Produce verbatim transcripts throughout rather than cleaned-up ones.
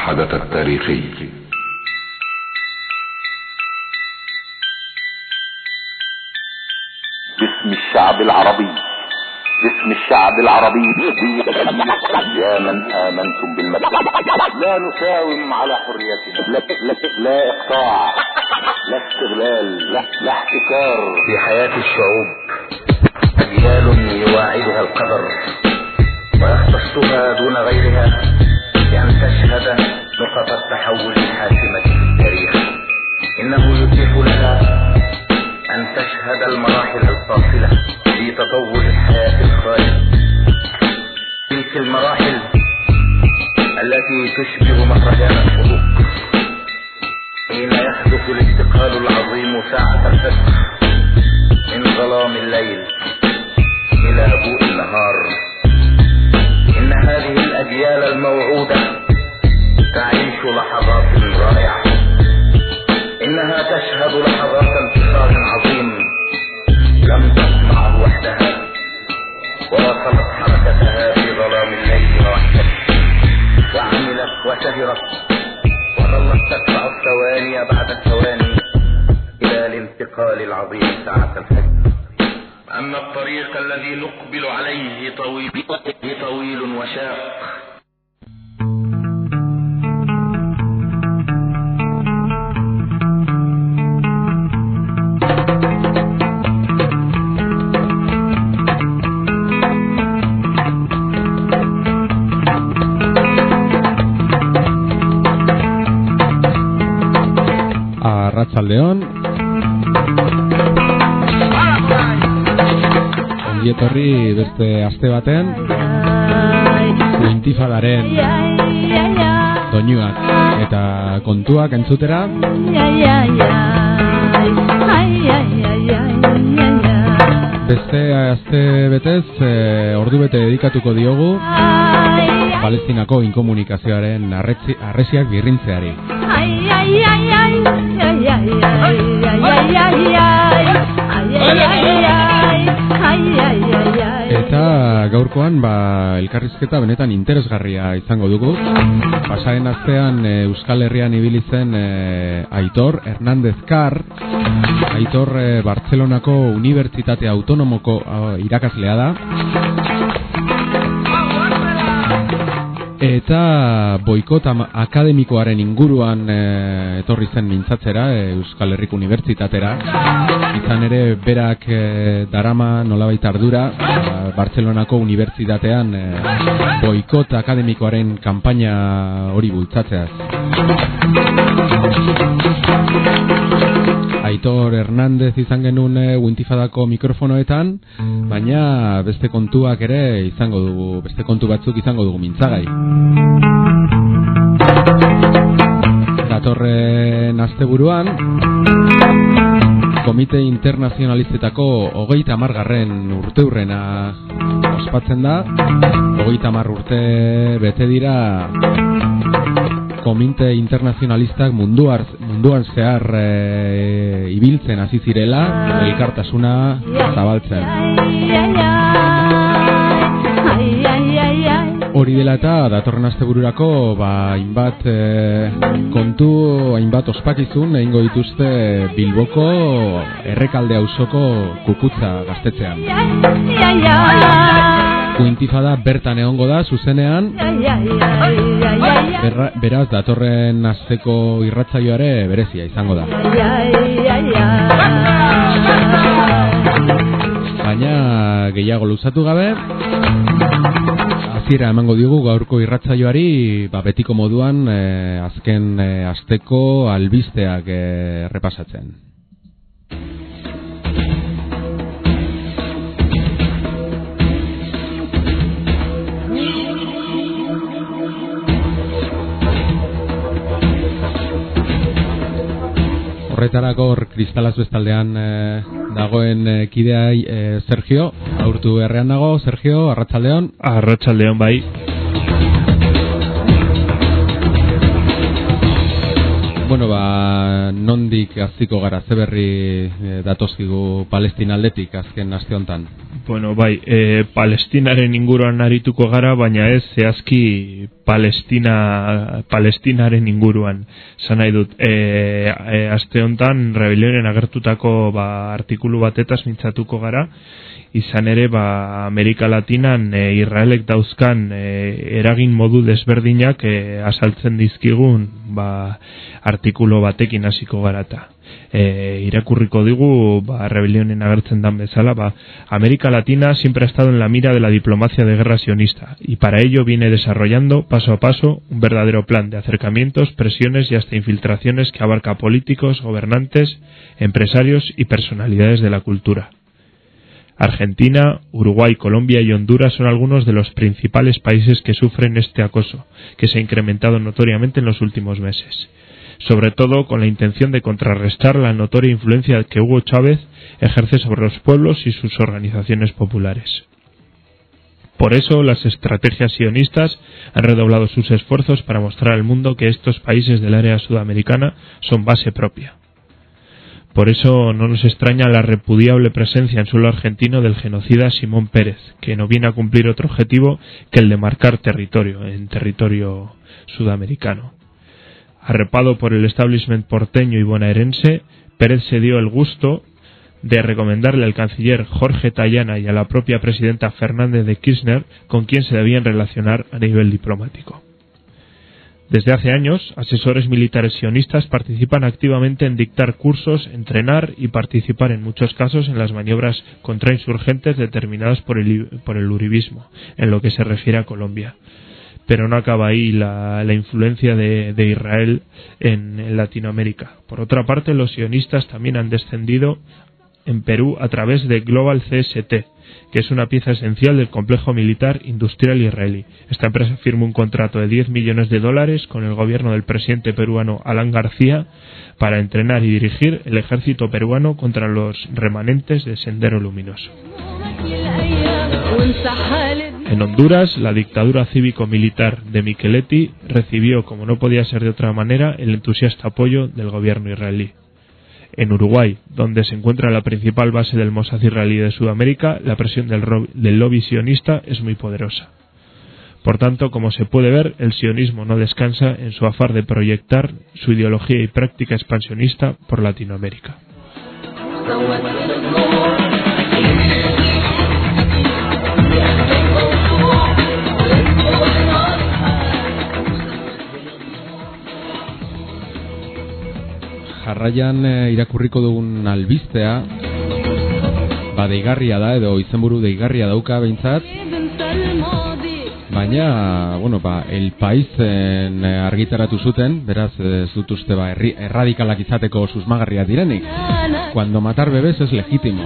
الحدث التاريخي. باسم الشعب العربي، باسم الشعب العربي، يا من آمنتم بالمسيح، لا نساوم على حريتنا، لا, لا, لا إقطاع، لا استغلال، لا, لا احتكار. في حياة الشعوب أجيال يواعدها القدر ويختصها دون غيرها بأن تشهد نقط التحول الحاسمة في التاريخ. إنه يتيح لها أن تشهد المراحل الفاصلة في تطور الحياة الخالد، تلك المراحل التي تشبه مهرجان الحروب، حين يحدث الانتقال العظيم ساعة الفجر من ظلام الليل إلى ضوء النهار. إن هذه الأجيال الموعودة تعيش لحظات رائعة، إنها تشهد لحظات انتصار عظيم لم تصنعه وحدها، واصلت حركتها في ظلام الليل وحدها، وعملت وسهرت وظلت تدفع الثواني بعد الثواني إلى الانتقال العظيم ساعة الفجر. أما الطريق الذي نقبل عليه طويل طويل وشاق. Arratsaldeon. Ongietorri beste aste baten intifadaren doinuak eta kontuak entzutera. Beste aste betez e, ordu bete dedikatuko diogu Palestinako inkomunikazioaren arresiak birrintzeari. Eta gaurkoan ba, elkarrizketa benetan interesgarria izango dugu. Pasaren astean e, Euskal Herrian ibili zen e, Aitor Hernández Kar. Aitor e, Bartzelonako Unibertsitate Autonomoko a, irakaslea da. Eta boikot akademikoaren inguruan e, etorri zen mintzatzera e, Euskal Herriko Unibertsitatera. Izan ere berak e, darama nolabait ardura e, Bartzelonako Unibertsitatean e, boikot akademikoaren kanpaina hori bultzatzeaz. Aitor Hernández izan genuen e, Wintifadako mikrofonoetan, baina beste kontuak ere izango dugu, beste kontu batzuk izango dugu mintzagai. Datorren asteburuan Komite Internazionalistetako hogeita hamargarren urteurrena ospatzen da. Hogeita hamar urte bete dira Komite Internazionalistak munduar, munduan zehar e, ibiltzen hasi zirela, elkartasuna zabaltzen. Hori dela eta datorren astebururako ba, hainbat e, kontu, hainbat ospakizun egingo dituzte Bilboko Errekalde auzoko Kukutza gaztetxean. Intifada bertan egongo da zuzenean. Berra, beraz datorren asteko irratsaioare berezia izango da. Baina gehiago luzatu gabe, hasiera emango diogu gaurko irratsaioari, ba, betiko moduan e, azken e, asteko albisteak e, repasatzen. Horretarako hor Kristalaz bestaldean e, dagoen e, kidea e, Sergio, aurtu errean dago. Sergio, arratsaldeon. Arratsaldeon bai. Bueno, ba, nondik hasiko gara, ze berri e, datozkigu Palestina aldetik azken aste hontan? Bueno, bai, e, Palestinaren inguruan arituko gara, baina ez zehazki Palestina, Palestinaren inguruan. Zan nahi dut, e, e, aste honetan Rebelionen agertutako ba, artikulu batetaz mintzatuko gara, izan ere ba, Amerika Latinan e, Israelek dauzkan e, eragin modu desberdinak e, asaltzen dizkigun ba, artikulu batekin hasiko garata. E, irakurriko digu ba, Rebelionen agertzen dan bezala, ba, América Latina siempre ha estado en la mira de la diplomacia de guerra sionista y para ello viene desarrollando paso a paso un verdadero plan de acercamientos, presiones y hasta infiltraciones que abarca políticos, gobernantes, empresarios y personalidades de la cultura. Argentina, Uruguay, Colombia y Honduras son algunos de los principales países que sufren este acoso, que se ha incrementado notoriamente en los últimos meses, sobre todo con la intención de contrarrestar la notoria influencia que Hugo Chávez ejerce sobre los pueblos y sus organizaciones populares. Por eso, las estrategias sionistas han redoblado sus esfuerzos para mostrar al mundo que estos países del área sudamericana son base propia. Por eso no nos extraña la repudiable presencia en suelo argentino del genocida Simón Pérez, que no viene a cumplir otro objetivo que el de marcar territorio en territorio sudamericano. Arropado por el establishment porteño y bonaerense, Pérez se dio el gusto de recomendarle al canciller Jorge Tayana y a la propia presidenta Fernández de Kirchner con quien se debían relacionar a nivel diplomático. Desde hace años, asesores militares sionistas participan activamente en dictar cursos, entrenar y participar en muchos casos en las maniobras contrainsurgentes determinadas por el, por el uribismo, en lo que se refiere a Colombia. Pero no acaba ahí la, la influencia de, de Israel en, en Latinoamérica. Por otra parte, los sionistas también han descendido en Perú a través de Global C S T, que es una pieza esencial del complejo militar industrial israelí. Esta empresa firmó un contrato de diez millones de dólares con el gobierno del presidente peruano Alan García para entrenar y dirigir el ejército peruano contra los remanentes de Sendero Luminoso. En Honduras, la dictadura cívico-militar de Micheletti recibió, como no podía ser de otra manera, el entusiasta apoyo del gobierno israelí. En Uruguay, donde se encuentra la principal base del Mossad israelí de Sudamérica, la presión del, del lobby sionista es muy poderosa. Por tanto, como se puede ver, el sionismo no descansa en su afán de proyectar su ideología y práctica expansionista por Latinoamérica. Jarraian e, irakurriko dugun albistea ba deigarria da edo izenburu deigarria dauka behintzat, baina bueno, ba, El Paisen argitaratu zuten, beraz ez dut uste ba, erri, erradikalak izateko susmagarriak direnik. Cuando matar bebés es legítimo.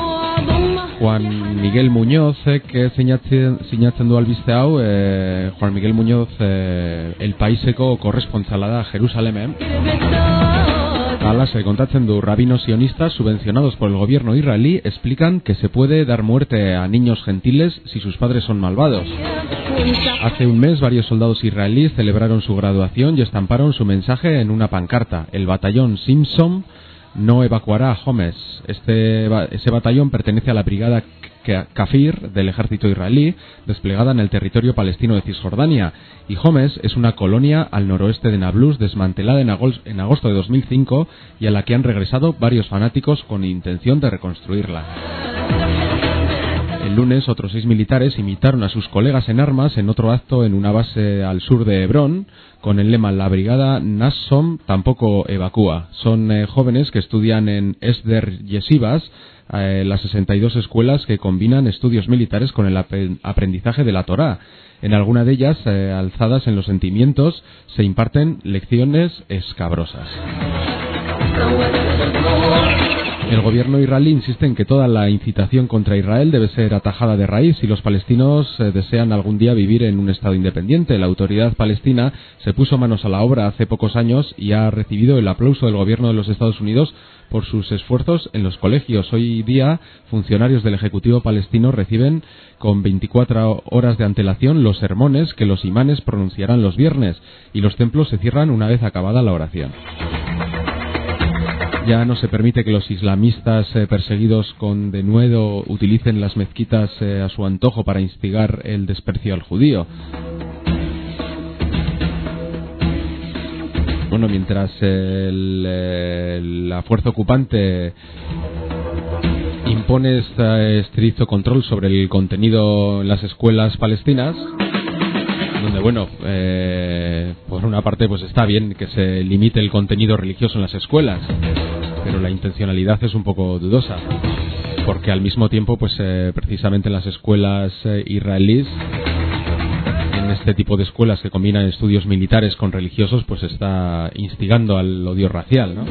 Juan Miguel Muñoz que sinatzen, sinatzen du albiste hau, eh, Juan Miguel Muñoz eh, El Paiseko korrespontsala da Jerusalemen. Ala, se kontatzen du, rabinos sionistas subvencionados por el gobierno israelí explican que se puede dar muerte a niños gentiles si sus padres son malvados. Hace un mes varios soldados israelíes celebraron su graduación y estamparon su mensaje en una pancarta: el batallón Simpson no evacuará a Homs. Este, ese batallón pertenece a la brigada Kafir del ejército israelí, desplegada en el territorio palestino de Cisjordania, y Homs es una colonia al noroeste de Nablus desmantelada en agosto de dos mil cinco y a la que han regresado varios fanáticos con intención de reconstruirla. El lunes otros seis militares imitaron a sus colegas en armas en otro acto en una base al sur de Hebrón, con el lema: la brigada Nassom tampoco evacúa. Son eh, jóvenes que estudian en Esder Yeshivas, eh, las sesenta y dos escuelas que combinan estudios militares con el aprendizaje de la Torá. En alguna de ellas, eh, alzadas en los sentimientos, se imparten lecciones escabrosas. El gobierno israelí insiste en que toda la incitación contra Israel debe ser atajada de raíz si los palestinos eh, desean algún día vivir en un estado independiente. La autoridad palestina se puso manos a la obra hace pocos años y ha recibido el aplauso del gobierno de los Estados Unidos por sus esfuerzos en los colegios. Hoy día, funcionarios del Ejecutivo palestino reciben con veinticuatro horas de antelación los sermones que los imanes pronunciarán los viernes, y los templos se cierran una vez acabada la oración. Ya no se permite que los islamistas eh, perseguidos con denuedo utilicen las mezquitas eh, a su antojo para instigar el desprecio al judío. Bueno, mientras el, el, la fuerza ocupante impone este estricto control sobre el contenido en las escuelas palestinas, donde, bueno, eh, por una parte pues está bien que se limite el contenido religioso en las escuelas, pero la intencionalidad es un poco dudosa, porque al mismo tiempo pues eh, precisamente en las escuelas eh, israelíes, en este tipo de escuelas que combinan estudios militares con religiosos, pues está instigando al odio racial, ¿no?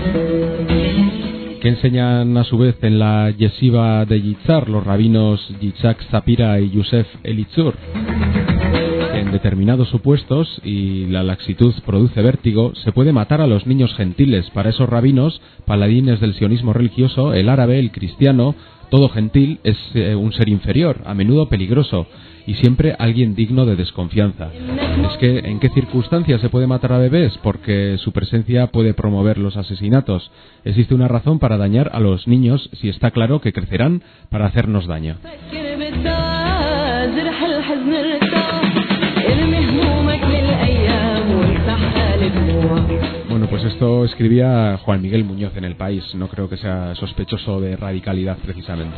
Que enseñan a su vez en la yeshiva de Yitzhar los rabinos Yitzhak Sapira y Yosef Elitzur. En determinados supuestos, y la laxitud produce vértigo, se puede matar a los niños gentiles. Para esos rabinos, paladines del sionismo religioso, el árabe, el cristiano, todo gentil es eh, un ser inferior, a menudo peligroso, y siempre alguien digno de desconfianza. Es que, ¿en qué circunstancias se puede matar a bebés? Porque su presencia puede promover los asesinatos. Existe una razón para dañar a los niños si está claro que crecerán para hacernos daño. Bueno, pues esto escribía Juan Miguel Muñoz en El País. No creo que sea sospechoso de radicalidad, precisamente.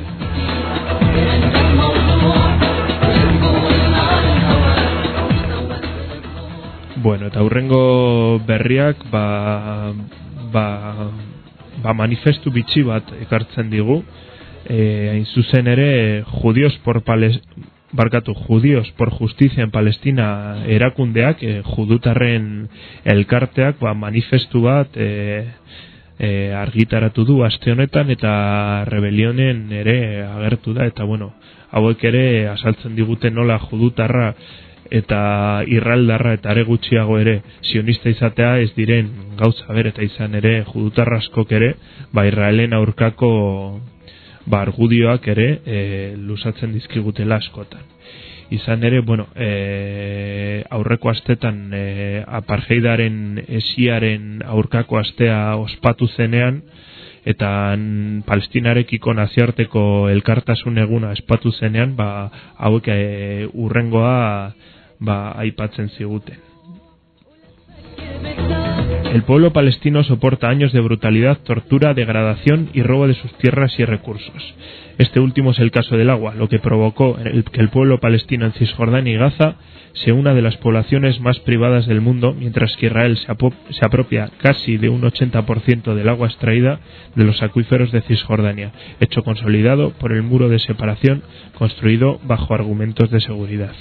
Bueno, eta hurrengo berriak ba, ba, ba manifestu bitxi bat ekartzen digu. Eh, hain zuzen ere, judíos por Pales... barkatu, judíos por justicia en Palestina erakundeak, eh, judutarren elkarteak, ba, manifestu bat eh, eh, argitaratu du aste honetan, eta rebelionen ere agertu da, eta bueno, hauek ere azaltzen digute nola judutarra eta irraldarra eta are gutxiago ere sionista izatea ez diren gauza ber, eta izan ere judutarra askok ere, ba, Israelen aurkako ba, argudioak ere e, lusatzen dizkigutela askotan. Izan ere, bueno, e, aurreko astetan e, apartheidaren esiaren aurkako astea ospatu zenean, eta Palestinarekiko nazioarteko elkartasun eguna ospatu zenean, ba, hauek e, urrengoa ba, aipatzen ziguten. El pueblo palestino soporta años de brutalidad, tortura, degradación y robo de sus tierras y recursos. Este último es el caso del agua, lo que provocó el, que el pueblo palestino en Cisjordania y Gaza sea una de las poblaciones más privadas del mundo, mientras que Israel se, apro- se apropia casi de un ochenta por ciento del agua extraída de los acuíferos de Cisjordania, hecho consolidado por el muro de separación construido bajo argumentos de seguridad.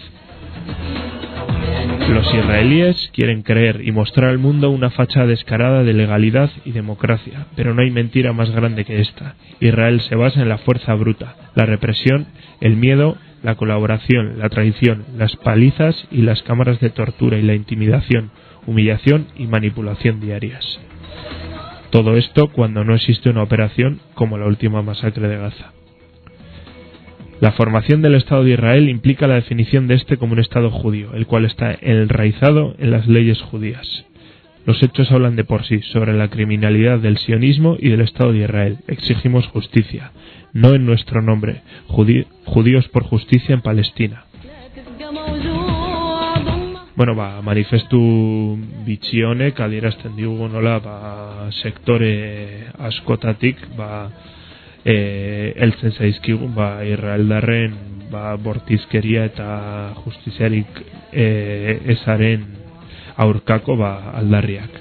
Los israelíes quieren creer y mostrar al mundo una fachada descarada de legalidad y democracia, pero no hay mentira más grande que esta. Israel se basa en la fuerza bruta, la represión, el miedo, la colaboración, la traición, las palizas y las cámaras de tortura y la intimidación, humillación y manipulación diarias. Todo esto cuando no existe una operación como la última masacre de Gaza. La formación del Estado de Israel implica la definición de este como un Estado judío, el cual está enraizado en las leyes judías. Los hechos hablan de por sí sobre la criminalidad del sionismo y del Estado de Israel. Exigimos justicia, no en nuestro nombre, judí- judíos por justicia en Palestina. Bueno, ba, manifestu bitxi honek adierazten digu nola ba, sektore askotatik ba, E, eltzen zaizkigu ba, Israeldarren ba, bortizkeria eta justiziarik e, ezaren aurkako ba, aldarriak.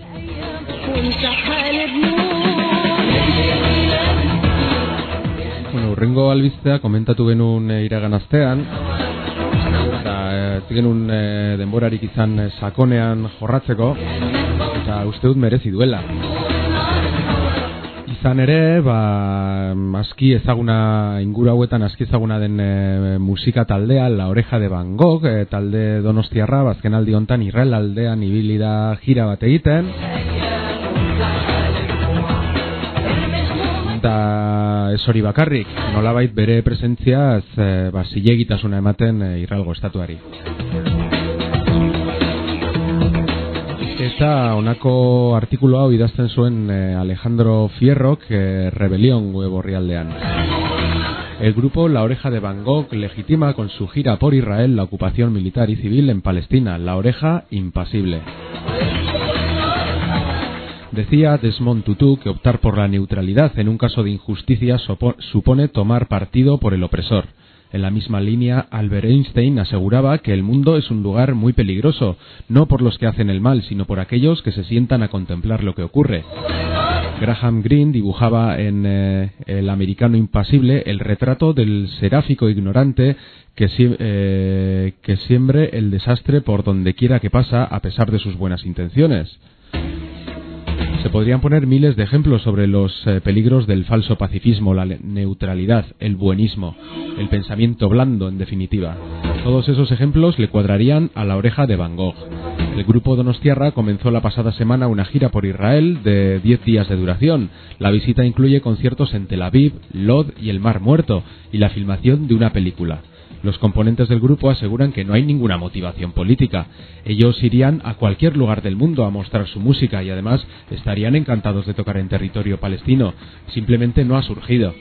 Bueno, urrengo albistea komentatu genuen e, iragan astean, eta e, genuen e, denborarik izan e, sakonean jorratzeko, eta uste dut merezi duela. Izan ere, ba, aski ezaguna, inguru hauetan aski ezaguna den e, musika taldea, La Oreja de Van Gogh, e, talde donostiarra, bazken aldi hontan Israel aldean ibili da gira bat egiten. Eta ez hori bakarrik, nolabait bere presentziaz e, ba, zilegitasuna ematen e, Israelgo estatuari. Eta honako artikulu hau idazten zuen eh, Alejandro Fierrok eh, Rebelión web orrialdean. El grupo La Oreja de Van Gogh legitima con su gira por Israel la ocupación militar y civil en Palestina. La Oreja impasible. Decía Desmond Tutu que optar por la neutralidad en un caso de injusticia supone tomar partido por el opresor. En la misma línea, Albert Einstein aseguraba que el mundo es un lugar muy peligroso, no por los que hacen el mal, sino por aquellos que se sientan a contemplar lo que ocurre. Graham Greene dibujaba en eh, El americano impasible el retrato del seráfico ignorante que, eh, que siembre el desastre por donde quiera que pasa a pesar de sus buenas intenciones. Se podrían poner miles de ejemplos sobre los eh, peligros del falso pacifismo, la neutralidad, el buenismo, el pensamiento blando, en definitiva. Todos esos ejemplos le cuadrarían a La Oreja de Van Gogh. El grupo donostiarra comenzó la pasada semana una gira por Israel de diez días de duración. La visita incluye conciertos en Tel Aviv, Lod y el Mar Muerto, y la filmación de una película. Los componentes del grupo aseguran que no hay ninguna motivación política. Ellos irían a cualquier lugar del mundo a mostrar su música y además estarían encantados de tocar en territorio palestino. Simplemente no ha surgido.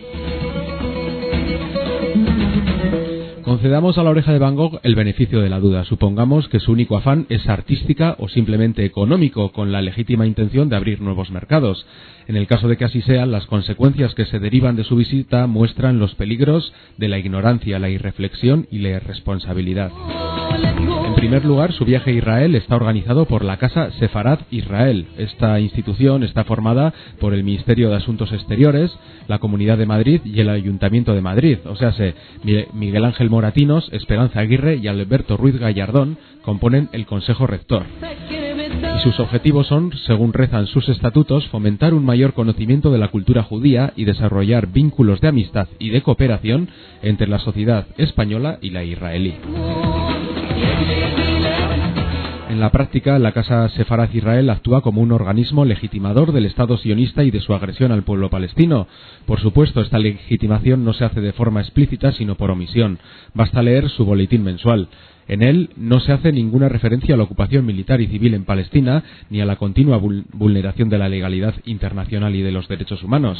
Concedamos a La Oreja de Van Gogh el beneficio de la duda. Supongamos que su único afán es artística o simplemente económico, con la legítima intención de abrir nuevos mercados. En el caso de que así sea, las consecuencias que se derivan de su visita muestran los peligros de la ignorancia, la irreflexión y la irresponsabilidad. En primer lugar, su viaje a Israel está organizado por la Casa Sefarad Israel. Esta institución está formada por el Ministerio de Asuntos Exteriores, la Comunidad de Madrid y el Ayuntamiento de Madrid. O sea, se, Miguel Ángel Moratinos, Esperanza Aguirre y Alberto Ruiz Gallardón componen el Consejo Rector. Y sus objetivos son, según rezan sus estatutos, fomentar un mayor conocimiento de la cultura judía y desarrollar vínculos de amistad y de cooperación entre la sociedad española y la israelí. En la práctica, la Casa Sefarad Israel actúa como un organismo legitimador del Estado sionista y de su agresión al pueblo palestino. Por supuesto, esta legitimación no se hace de forma explícita, sino por omisión. Basta leer su boletín mensual. En él no se hace ninguna referencia a la ocupación militar y civil en Palestina, ni a la continua vulneración de la legalidad internacional y de los derechos humanos.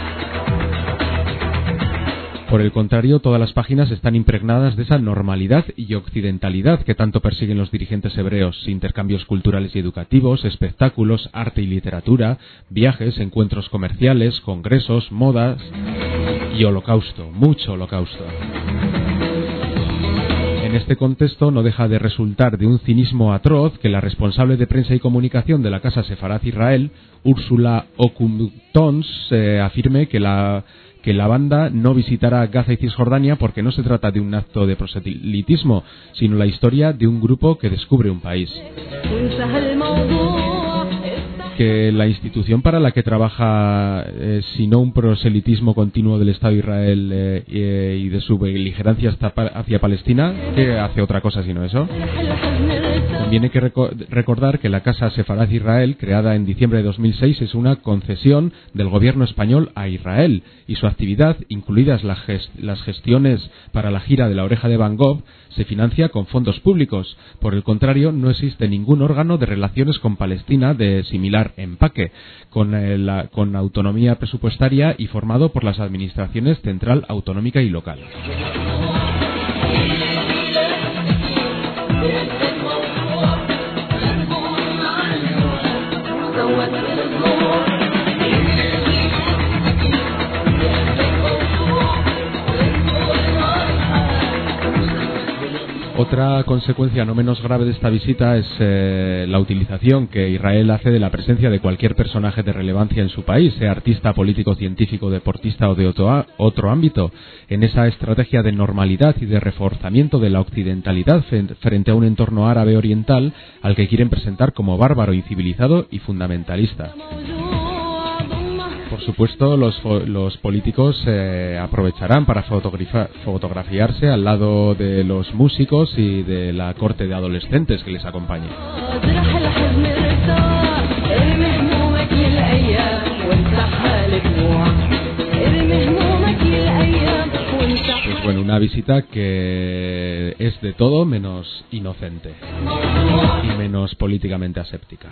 Por el contrario, todas las páginas están impregnadas de esa normalidad y occidentalidad que tanto persiguen los dirigentes hebreos: intercambios culturales y educativos, espectáculos, arte y literatura, viajes, encuentros comerciales, congresos, modas y holocausto, mucho holocausto. En este contexto no deja de resultar de un cinismo atroz que la responsable de prensa y comunicación de la Casa Sefarad Israel, Úrsula Okumtons, eh, afirme que la que la banda no visitará Gaza y Cisjordania porque no se trata de un acto de proselitismo, sino la historia de un grupo que descubre un país. Que la institución para la que trabaja, eh, si no un proselitismo continuo del Estado de Israel eh, eh, y de su beligerancia hacia Palestina, que hace otra cosa sino eso. Conviene que reco- recordar que la Casa Sefarad Israel, creada en diciembre de dos mil seis, es una concesión del gobierno español a Israel, y su actividad, incluidas la gest- las gestiones para la gira de La Oreja de Van Gogh, se financia con fondos públicos. Por el contrario, no existe ningún órgano de relaciones con Palestina de similar empaque, con, eh, la, con autonomía presupuestaria y formado por las administraciones central, autonómica y local. Otra consecuencia no menos grave de esta visita es eh, la utilización que Israel hace de la presencia de cualquier personaje de relevancia en su país, sea artista, político, científico, deportista o de otro, otro ámbito, en esa estrategia de normalidad y de reforzamiento de la occidentalidad frente a un entorno árabe oriental al que quieren presentar como bárbaro, incivilizado y fundamentalista. Por supuesto, los, los políticos eh, aprovecharán para fotografa- fotografiarse al lado de los músicos y de la corte de adolescentes que les acompañe. Pues bueno, una visita que es de todo menos inocente y menos políticamente aséptica.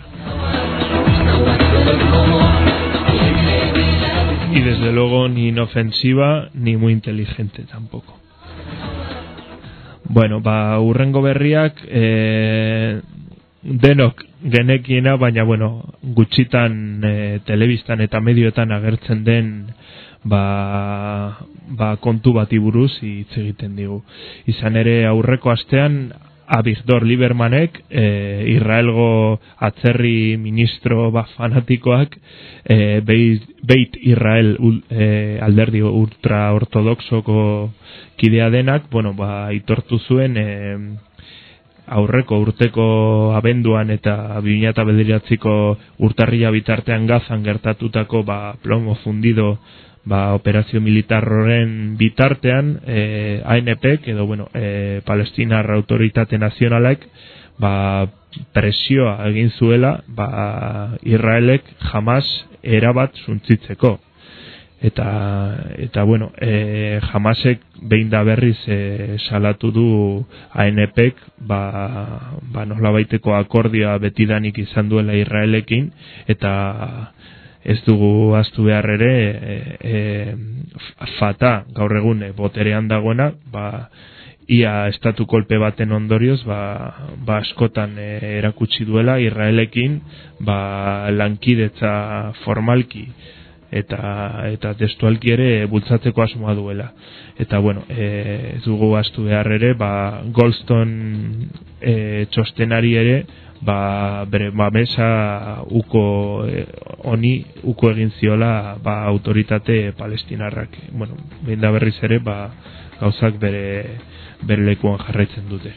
Y desde luego ni inofensiva ni muy inteligente tampoco. Bueno, ba, urrengo berriak eh, denok genekiena, baina bueno, gutxitan eh, telebistan eta medioetan agertzen den ba, ba kontu bati buruz hitz egiten digu. Izan ere aurreko astean Avigdor Liebermanek, eh, Israelgo atzerri ministro ba fanatikoak, eh, Beit, Beit Israel eh, alderdi ultra ortodoxoko kidea denak, bueno, ba aitortu zuen eh, aurreko urteko abenduan eta bi mila bederatziko urtarrila bitartean Gazan gertatutako ba plomo fundido ba operazio militar horren bitartean eh, A N Pek edo bueno, eh, Palestinar Autoritate Nazionalek ba presioa egin zuela ba Israelek Hamas erabat suntzitzeko. Eta, eta bueno, e, Hamasek behin da berriz e, salatu du A N Pek ba, ba nolabaiteko akordioa betidanik izan duela Israelekin, eta ez dugu ahaztu behar ere e, e, Fata gaur egun boterean dagoena, ba, ia estatu kolpe baten ondorioz ba, ba askotan e, erakutsi duela Israelekin ba, lankidetza formalki eta eta testualki ere bultzatzeko asmoa duela. Eta bueno, eh ez dugu ahaztu behar ere, ba Goldstone eh txostenari ere ba bere babesa uko eh, honi uko egin ziola ba autoritate palestinarrak. Bueno, behin da berriz ere ba gauzak bere bere lekuan jarraitzen dute.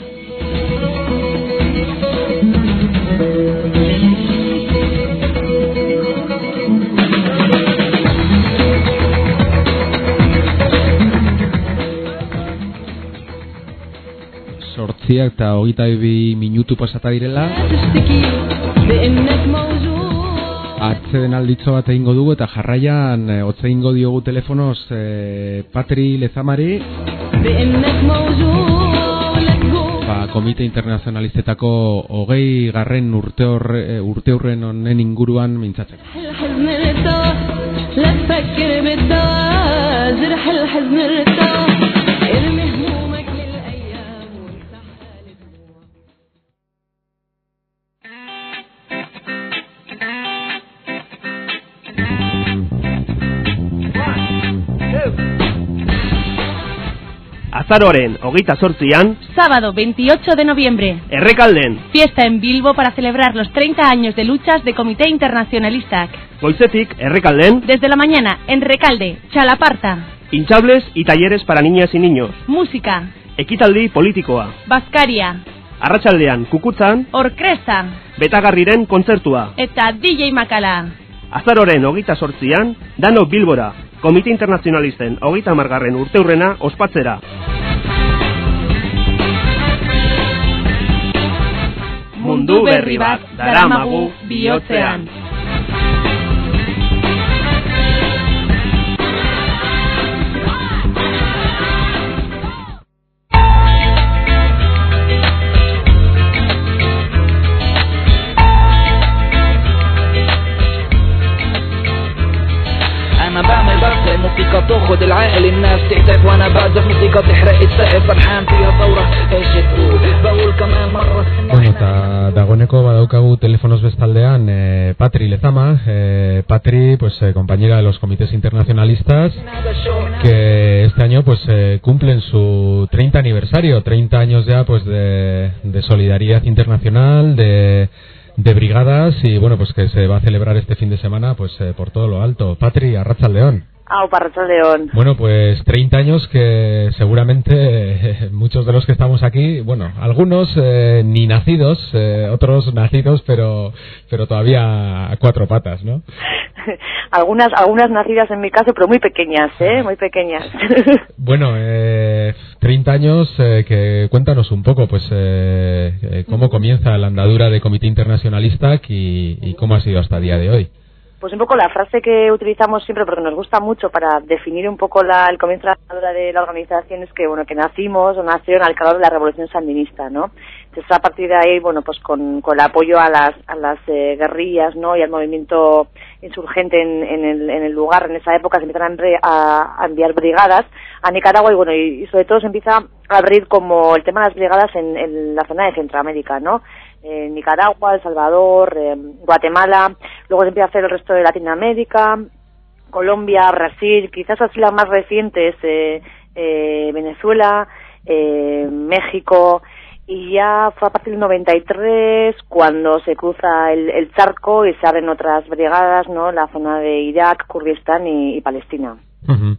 Sortziak eta hogeita bi minutu pasata direla. Atzeden alditzo bat egingo dugu eta jarraian hotza egingo diogu telefonoz eh, Patri Lezamari, ba, Komite Internazionalistetako hogei garren urte, horre, urte horren honen inguruan mintzatzeko. Azaroren hogeita zortzian, sábado veintiocho de noviembre, Errekalden, fiesta en Bilbo para celebrar los treinta años de luchas de Comité Internacionalista. goizetik Errekalden, Desde la mañana, en Recalde, Txalaparta, hinchables y talleres para niñas y niños, música, ekitaldi politikoa, Baskaria, arratsaldean Kukutzan, orkesta Betagarriren kontzertua. eta D J Makala. Azaroren hogeita zortzian, dano Bilbora, Komite Internazionalisten hogeita margarren urteurrena ospatzera. Mundu berri bat daramagu bihotzean. أنا بعمل بس موسيقى تاخد العقل الناس تعتاد وأنا بعزف موسيقى تحرق السقف فرحان فيها ثورة إيش تقول بقول كمان مرة. Bueno, eta dagoeneko badaukagu telefonos bestaldean eh, Patri Lezama, eh, Patri, pues eh, compañera de los comités internacionalistas, que este año pues eh, cumplen su treinta aniversario, treinta años ya pues de, de solidaridad internacional, de de brigadas, y bueno, pues que se va a celebrar este fin de semana pues eh, por todo lo alto. Patri, Arratsaldeon. Au, Arratsaldeon. Bueno, pues treinta años que seguramente eh, muchos de los que estamos aquí, bueno, algunos eh, ni nacidos, eh, otros nacidos, pero pero todavía a cuatro patas, ¿no? algunas algunas nacidas en mi caso, pero muy pequeñas, ¿eh? Muy pequeñas. Bueno, eh, treinta años, eh, que cuéntanos un poco, pues, eh, eh, cómo comienza la andadura de Comité Internacionalista y, y cómo ha sido hasta el día de hoy. Pues un poco la frase que utilizamos siempre, porque nos gusta mucho para definir un poco la, el comienzo de la organización, es que, bueno, que nacimos o nacieron al calor de la Revolución Sandinista, ¿no? Entonces, a partir de ahí, bueno, pues con, con el apoyo a las, a las eh, guerrillas, ¿no? Y al movimiento insurgente en, en, el, en el lugar, en esa época se empiezan a, a enviar brigadas a Nicaragua y, bueno, y, y sobre todo se empieza a abrir como el tema de las brigadas en, en la zona de Centroamérica, ¿no? Eh, Nicaragua, El Salvador, eh, Guatemala, luego se empieza a hacer el resto de Latinoamérica, Colombia, Brasil, quizás así las más recientes, eh, eh, Venezuela, eh, México, y ya fue a partir del noventa y tres cuando se cruza el, el charco y se abren otras brigadas, ¿no? La zona de Irak, Kurdistán y, y Palestina. Uh-huh.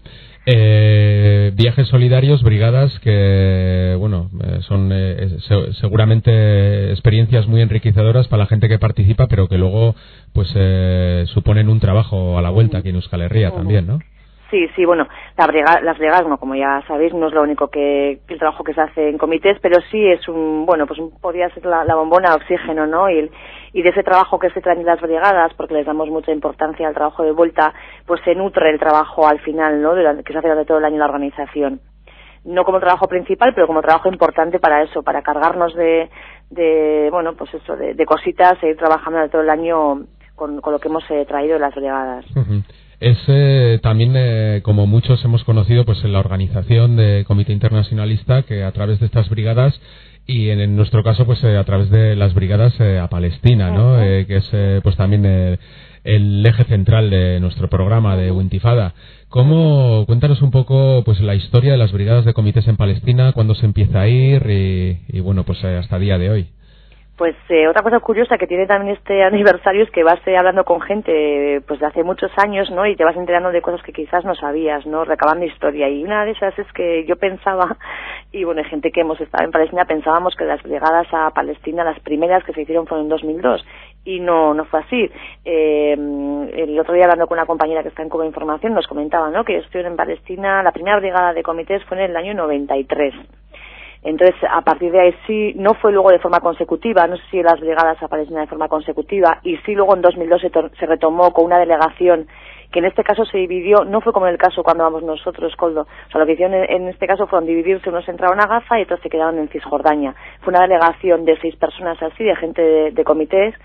Eh, viajes solidarios, brigadas que, bueno, eh, son eh, se, seguramente experiencias muy enriquecedoras para la gente que participa, pero que luego pues eh, suponen un trabajo a la vuelta aquí en Euskal Herria uh-huh. también, ¿no? Sí, sí, bueno, la brigada, las brigadas, bueno, como ya sabéis, no es lo único que, que el trabajo que se hace en comités, pero sí es un, bueno, pues podría ser la, la bombona de oxígeno, ¿no? Y, el, y de ese trabajo que se traen las brigadas, porque les damos mucha importancia al trabajo de vuelta, pues se nutre el trabajo al final, ¿no? Durante, que se hace durante todo el año la organización. No como trabajo principal, pero como trabajo importante para eso, para cargarnos de, de bueno, pues eso, de, de cositas e ir trabajando durante todo el año con, con lo que hemos eh, traído de las brigadas. Uh-huh. Es eh, también, eh, como muchos hemos conocido, pues en la organización de Comité Internacionalista, que a través de estas brigadas, y en, en nuestro caso, pues eh, a través de las brigadas eh, a Palestina, ¿no? Eh, que es eh, pues también eh, el eje central de nuestro programa de Wintifada. ¿Cómo, cuéntanos un poco pues la historia de las brigadas de comités en Palestina, cuándo se empieza a ir y, y bueno, pues eh, hasta el día de hoy? Pues eh, otra cosa curiosa que tiene también este aniversario es que vas eh, hablando con gente pues de hace muchos años, ¿no? Y te vas enterando de cosas que quizás no sabías, ¿no? Recabando historia. Y una de esas es que yo pensaba, y bueno, hay gente que hemos estado en Palestina, pensábamos que las brigadas a Palestina, las primeras que se hicieron fueron en dos mil dos. Y no, no fue así. Eh, el otro día hablando con una compañera que está en Cuba Información nos comentaba, ¿no? Que estuvieron en Palestina, la primera brigada de comités fue en el año noventa y tres. Entonces, a partir de ahí sí, no fue luego de forma consecutiva, no sé si las brigadas a Palestina de forma consecutiva, y sí luego en dos mil dos se, to- se retomó con una delegación que en este caso se dividió, no fue como en el caso cuando vamos nosotros, Coldo, o sea, lo que hicieron en, en este caso fueron dividirse, unos entraron a Gaza y otros se quedaron en Cisjordania. Fue una delegación de seis personas así, de gente de, de comités,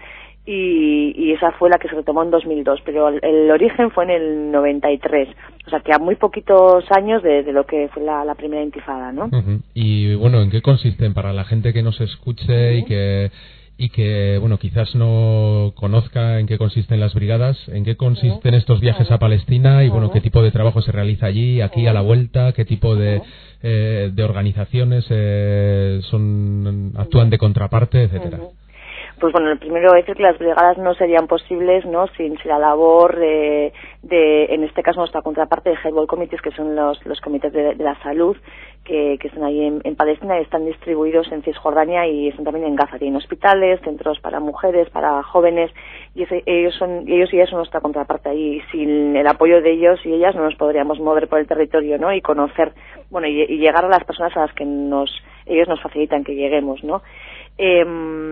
y, y esa fue la que se retomó en dos mil dos, pero el, el origen fue en el noventa y tres, o sea que a muy poquitos años de, de lo que fue la, la primera intifada, ¿no? Uh-huh. Y bueno, ¿en qué consisten para la gente que nos escuche uh-huh. y que y que bueno quizás no conozca en qué consisten las brigadas, en qué consisten uh-huh. estos viajes a Palestina y uh-huh. bueno qué tipo de trabajo se realiza allí, aquí uh-huh. a la vuelta, qué tipo de uh-huh. eh, de organizaciones eh, son actúan de contraparte, etcétera? Uh-huh. Pues bueno, el primero es que las brigadas no serían posibles, ¿no? Sin, sin la labor de, de, en este caso, nuestra contraparte de Health Committees, que son los, los comités de, de la salud, que, que están ahí en, en Palestina y están distribuidos en Cisjordania y están también en Gaza. Tienen hospitales, centros para mujeres, para jóvenes, y ese, ellos son, ellos y ellas son nuestra contraparte ahí. Y sin el apoyo de ellos y ellas no nos podríamos mover por el territorio, ¿no? Y conocer, bueno, y, y llegar a las personas a las que nos, ellos nos facilitan que lleguemos, ¿no? Eh,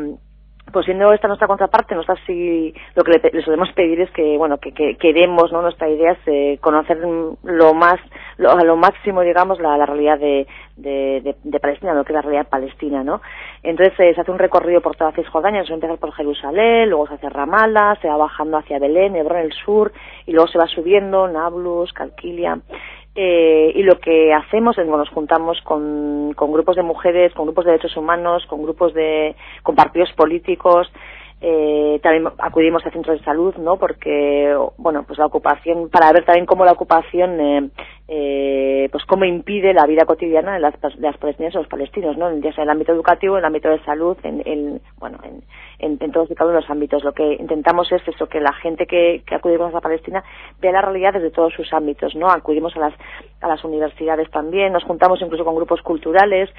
Pues siendo esta nuestra contraparte, no sé si lo que le, le solemos pedir es que, bueno, que, que queremos, ¿no? Nuestra idea es eh, conocer lo más, lo, a lo máximo, digamos, la, la realidad de, de, de, de Palestina, lo que es la realidad palestina, ¿no? Entonces eh, se hace un recorrido por toda Cisjordania, se empieza por Jerusalén, luego se hace Ramallah, se va bajando hacia Belén, Hebrón, el sur, y luego se va subiendo, Nablus, Calquilia. Eh, y lo que hacemos es, bueno, nos juntamos con, con grupos de mujeres, con grupos de derechos humanos, con grupos de, con partidos políticos, eh, también acudimos a centros de salud, ¿no? Porque, bueno, pues la ocupación, para ver también cómo la ocupación, eh, eh, pues cómo impide la vida cotidiana de las, de las palestinas y los palestinos, ¿no? Ya sea en el ámbito educativo, en el ámbito de salud, en, en bueno, en, en, en todos y cada uno de los ámbitos. Lo que intentamos es eso, que la gente que, que acudimos a Palestina vea la realidad desde todos sus ámbitos, ¿no? Acudimos a las, a las universidades también, nos juntamos incluso con grupos culturales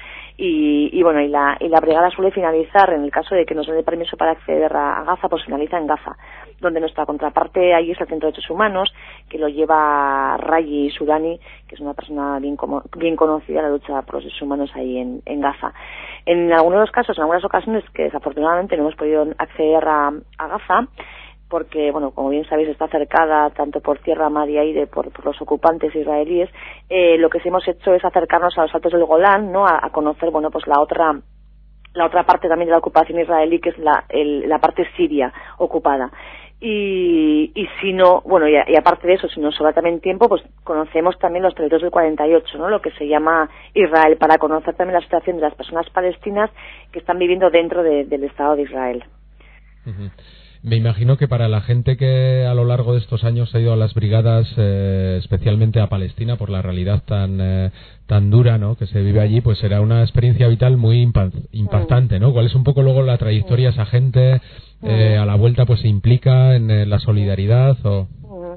y, y bueno, y la, y la brigada suele finalizar, en el caso de que nos dé permiso para acceder a, a Gaza, pues finaliza en Gaza, donde nuestra contraparte allí es el Centro de Derechos Humanos, que lo lleva Rayi Surani, que es una persona bien, como, bien conocida en la lucha por los derechos humanos ahí en, en Gaza. En algunos de los casos, en algunas ocasiones que desafortunadamente no hemos podido acceder a, a Gaza, porque, bueno, como bien sabéis, está cercada tanto por tierra, mar y aire por, por los ocupantes israelíes. Eh, lo que sí hemos hecho es acercarnos a los altos del Golán, ¿no? A, a conocer, bueno, pues la otra la otra parte también de la ocupación israelí, que es la, el, la parte siria ocupada. Y, y si no, bueno, y, y aparte de eso, si nos sobra también tiempo, pues conocemos también los territorios del cuarenta y ocho, ¿no? Lo que se llama Israel, para conocer también la situación de las personas palestinas que están viviendo dentro de, del Estado de Israel. Uh-huh. Me imagino que para la gente que a lo largo de estos años ha ido a las brigadas, eh, especialmente a Palestina, por la realidad tan eh, tan dura, ¿no?, que se vive allí, pues será una experiencia vital muy impa- impactante, ¿no? ¿Cuál es un poco luego la trayectoria esa gente eh, a la vuelta, pues se implica en eh, la solidaridad o...?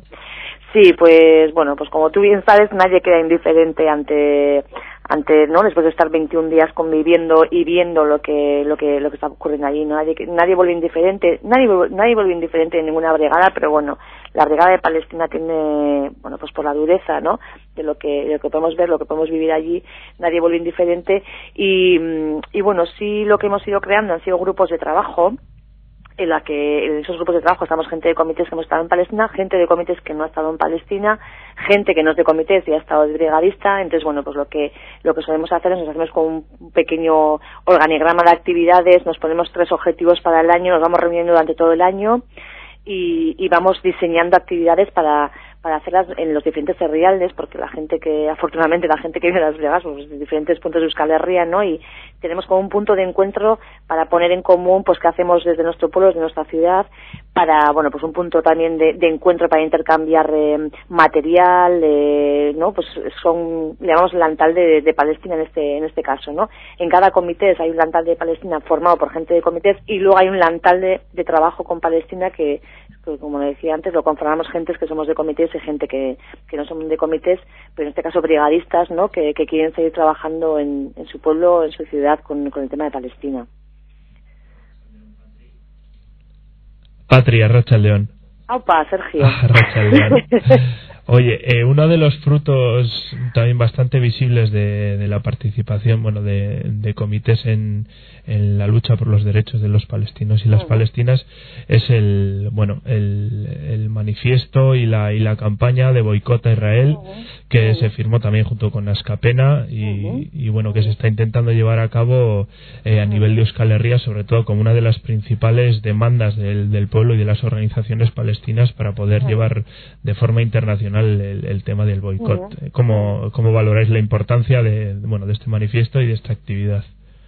Sí, pues bueno, pues como tú bien sabes, nadie queda indiferente ante ante no después de estar veintiún días conviviendo y viendo lo que lo que lo que está ocurriendo allí. ¿No? Nadie nadie vuelve indiferente, nadie nadie vuelve indiferente en ninguna brigada, pero bueno, la brigada de Palestina tiene, bueno, pues por la dureza, ¿no?, de lo que de lo que podemos ver, lo que podemos vivir allí, nadie vuelve indiferente. Y y bueno, sí, lo que hemos ido creando han sido grupos de trabajo, en la que en esos grupos de trabajo estamos gente de comités que hemos estado en Palestina, gente de comités que no ha estado en Palestina, gente que no es de comités y ha estado de brigadista. Entonces, bueno, pues lo que lo que solemos hacer es nos hacemos con un pequeño organigrama de actividades, nos ponemos tres objetivos para el año, nos vamos reuniendo durante todo el año y, y vamos diseñando actividades para para hacerlas en los diferentes herrialdes, porque la gente que, afortunadamente, la gente que vive en las brigadas, pues en diferentes puntos de Euskal Herria, ¿no?, y tenemos como un punto de encuentro para poner en común, pues, qué hacemos desde nuestro pueblo, desde nuestra ciudad, para, bueno, pues un punto también de, de encuentro para intercambiar eh, material, eh, ¿no?, pues son, le llamamos lantal de, de Palestina en este, en este caso, ¿no? En cada comité hay un lantal de Palestina formado por gente de comités y luego hay un lantal de, de trabajo con Palestina que, que, como decía antes, lo conformamos gentes que somos de comités y gente que, que no son de comités, pero en este caso brigadistas, ¿no?, que, que quieren seguir trabajando en, en su pueblo, en su ciudad, con, con el tema de Palestina. Patria, Arratsaldeon. ¡Aupa, Sergio! Arratsaldeon. Oye, eh, uno de los frutos también bastante visibles de, de la participación, bueno, de, de comités en, en la lucha por los derechos de los palestinos y las uh-huh. palestinas es el, bueno, el, el manifiesto y la y la campaña de boicot a Israel uh-huh. que uh-huh. se firmó también junto con Askapena y, uh-huh. y bueno, que se está intentando llevar a cabo eh, a nivel de Euskal Herria, sobre todo como una de las principales demandas del, del pueblo y de las organizaciones palestinas para poder uh-huh. llevar de forma internacional El, el tema del boicot. Uh-huh. ¿Cómo, ¿Cómo valoráis la importancia de, bueno, de este manifiesto y de esta actividad?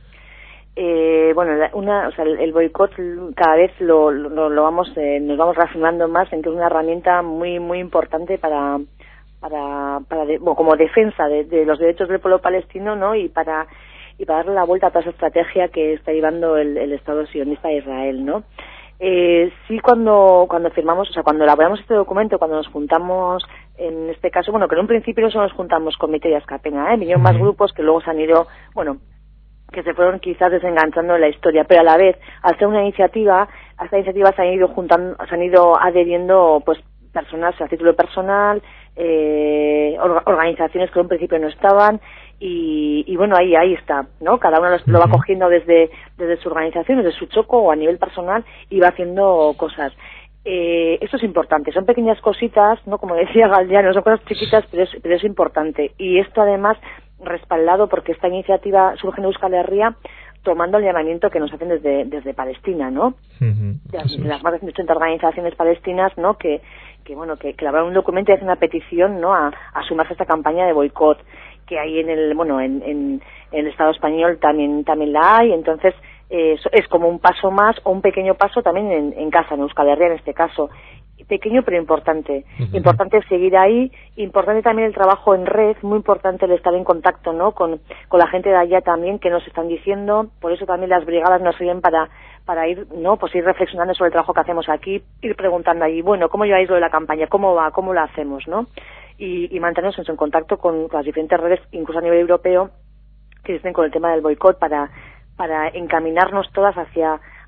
Eh, bueno, una, o sea, el, el boicot cada vez lo, lo, lo vamos, eh, nos vamos reafirmando más en que es una herramienta muy, muy importante para, para, para de, bueno, como defensa de, de los derechos del pueblo palestino, ¿no? Y para, y para darle la vuelta a toda esa estrategia que está llevando el, el Estado sionista de Israel, ¿no? Eh, sí, cuando cuando firmamos, o sea, cuando elaboramos este documento, cuando nos juntamos, en este caso, bueno, que en un principio solo nos juntamos Comité y Askapena, ¿eh? Vinieron más grupos que luego se han ido, bueno, que se fueron quizás desenganchando en la historia, pero a la vez, al ser una iniciativa, a esta iniciativa se han ido juntando, se han ido adheriendo, pues, personas a título personal, eh, or, organizaciones que en un principio no estaban, y, y bueno, ahí ahí está, ¿no? Cada uno lo, lo va cogiendo desde desde su organización, desde su choco o a nivel personal y va haciendo cosas. Eh, esto es importante, son pequeñas cositas, ¿no? Como decía Galdiano, son cosas chiquitas, pero es, pero es importante. Y esto además respaldado porque esta iniciativa surge en Euskal Herria tomando el llamamiento que nos hacen desde desde Palestina, ¿no? Uh-huh. De, las, de las más de ciento ochenta organizaciones palestinas, ¿no? Que que bueno, que, que elaboran un documento y hacen una petición, ¿no? A, a sumarse a esta campaña de boicot que hay en el, bueno, en, en, en el Estado español también también la hay. Entonces eh, es como un paso más o un pequeño paso también en, en casa, en Euskal Herria en este caso. Pequeño pero importante. Uh-huh. Importante seguir ahí, importante también el trabajo en red, muy importante el estar en contacto, ¿no? Con, con la gente de allá también que nos están diciendo, por eso también las brigadas nos sirven para para ir, ¿no? Pues ir reflexionando sobre el trabajo que hacemos aquí, ir preguntando allí, bueno, ¿cómo lleváis lo de la campaña? ¿Cómo va? ¿Cómo la hacemos? ¿No? Y, y mantenernos en contacto con las diferentes redes, incluso a nivel europeo, que estén con el tema del boicot para para encaminarnos todas hacia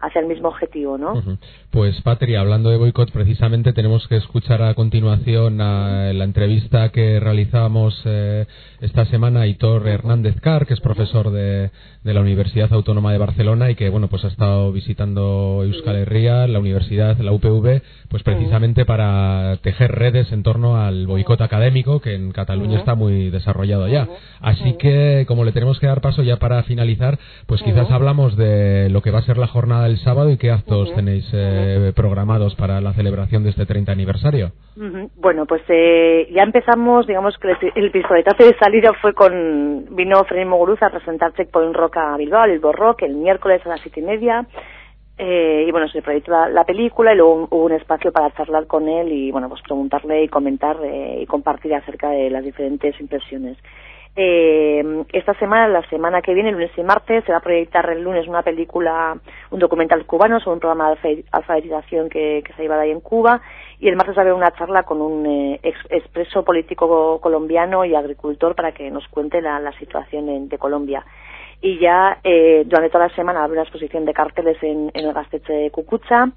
hacia el mismo objetivo, ¿no? Uh-huh. Pues Patri, hablando de boicot, precisamente tenemos que escuchar a continuación a la entrevista que realizábamos eh, esta semana a Aitor Hernández Car, que es profesor de, de la Universidad Autónoma de Barcelona y que, bueno, pues ha estado visitando Euskal Herria, la universidad, la U P V, pues precisamente para tejer redes en torno al boicot académico, que en Cataluña está muy desarrollado ya. Así que, como le tenemos que dar paso ya para finalizar, pues quizás hablamos de lo que va a ser la jornada del sábado y qué actos tenéis eh, programados para la celebración de este treinta aniversario. Uh-huh. Bueno, pues eh, ya empezamos, digamos que el, el pistoletazo de salida fue con, vino Freddy Muguruza a presentar Checkpoint Rock a Bilbao, el Bilbo Rock, el miércoles a las siete y media. Eh, y bueno, se proyectó la, la película y luego hubo un espacio para charlar con él y bueno, pues preguntarle y comentar eh, y compartir acerca de las diferentes impresiones. Eh, esta semana, la semana que viene, el lunes y martes, se va a proyectar el lunes una película, un documental cubano sobre un programa de alfabetización que, que se ha llevado ahí en Cuba, y el martes va a haber una charla con un eh, ex, expreso político colombiano y agricultor para que nos cuente la, la situación en, de Colombia. Y ya eh, durante toda la semana habrá una exposición de carteles en, en el Gaztetxe de Cucucha.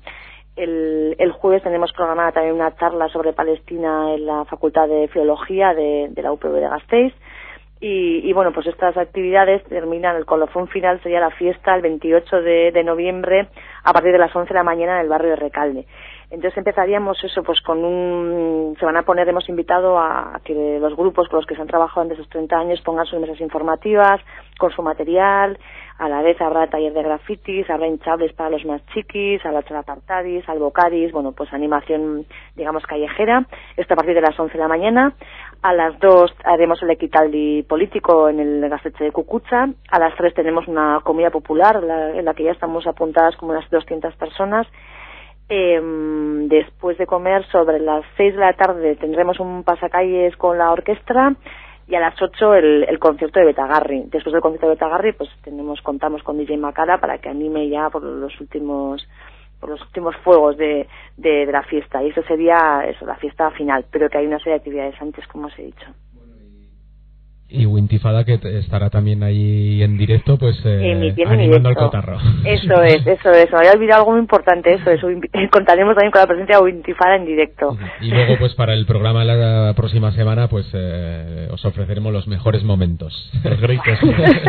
El, el jueves tenemos programada también una charla sobre Palestina en la Facultad de Filología de, de la U P V de Gasteiz. Y, y bueno, pues estas actividades terminan, el colofón final sería la fiesta el veintiocho de, de noviembre a partir de las once de la mañana en el barrio de Recalde. Entonces empezaríamos eso, pues con un, se van a poner, hemos invitado a que los grupos con los que se han trabajado en esos treinta años pongan sus mesas informativas con su material. A la vez habrá taller de grafitis, habrá hinchables para los más chiquis, habrá chalapartadis, albocadis, bueno, pues animación, digamos, callejera. Esto a partir de las once de la mañana. A las dos haremos el equitaldi político en el Gaztetxe de Cucucha. A las tres tenemos una comida popular la, en la que ya estamos apuntadas como unas doscientas personas. Eh, después de comer, sobre las seis de la tarde tendremos un pasacalles con la orquesta. Y a las ocho el, el concierto de Betagarri. Después del concierto de Betagarri, pues tenemos, contamos con D J Macara para que anime ya por los últimos, por los últimos fuegos de, de, de la fiesta. Y eso sería eso, la fiesta final, pero que hay una serie de actividades antes, como os he dicho. Y Wintifada, que estará también ahí en directo, pues eh, animando al cotarro. Eso es, eso es. Me había olvidado algo muy importante, eso es. Contaremos también con la presencia de Wintifada en directo. Y luego, pues para el programa de la próxima semana, pues eh, os ofreceremos los mejores momentos. Los gritos.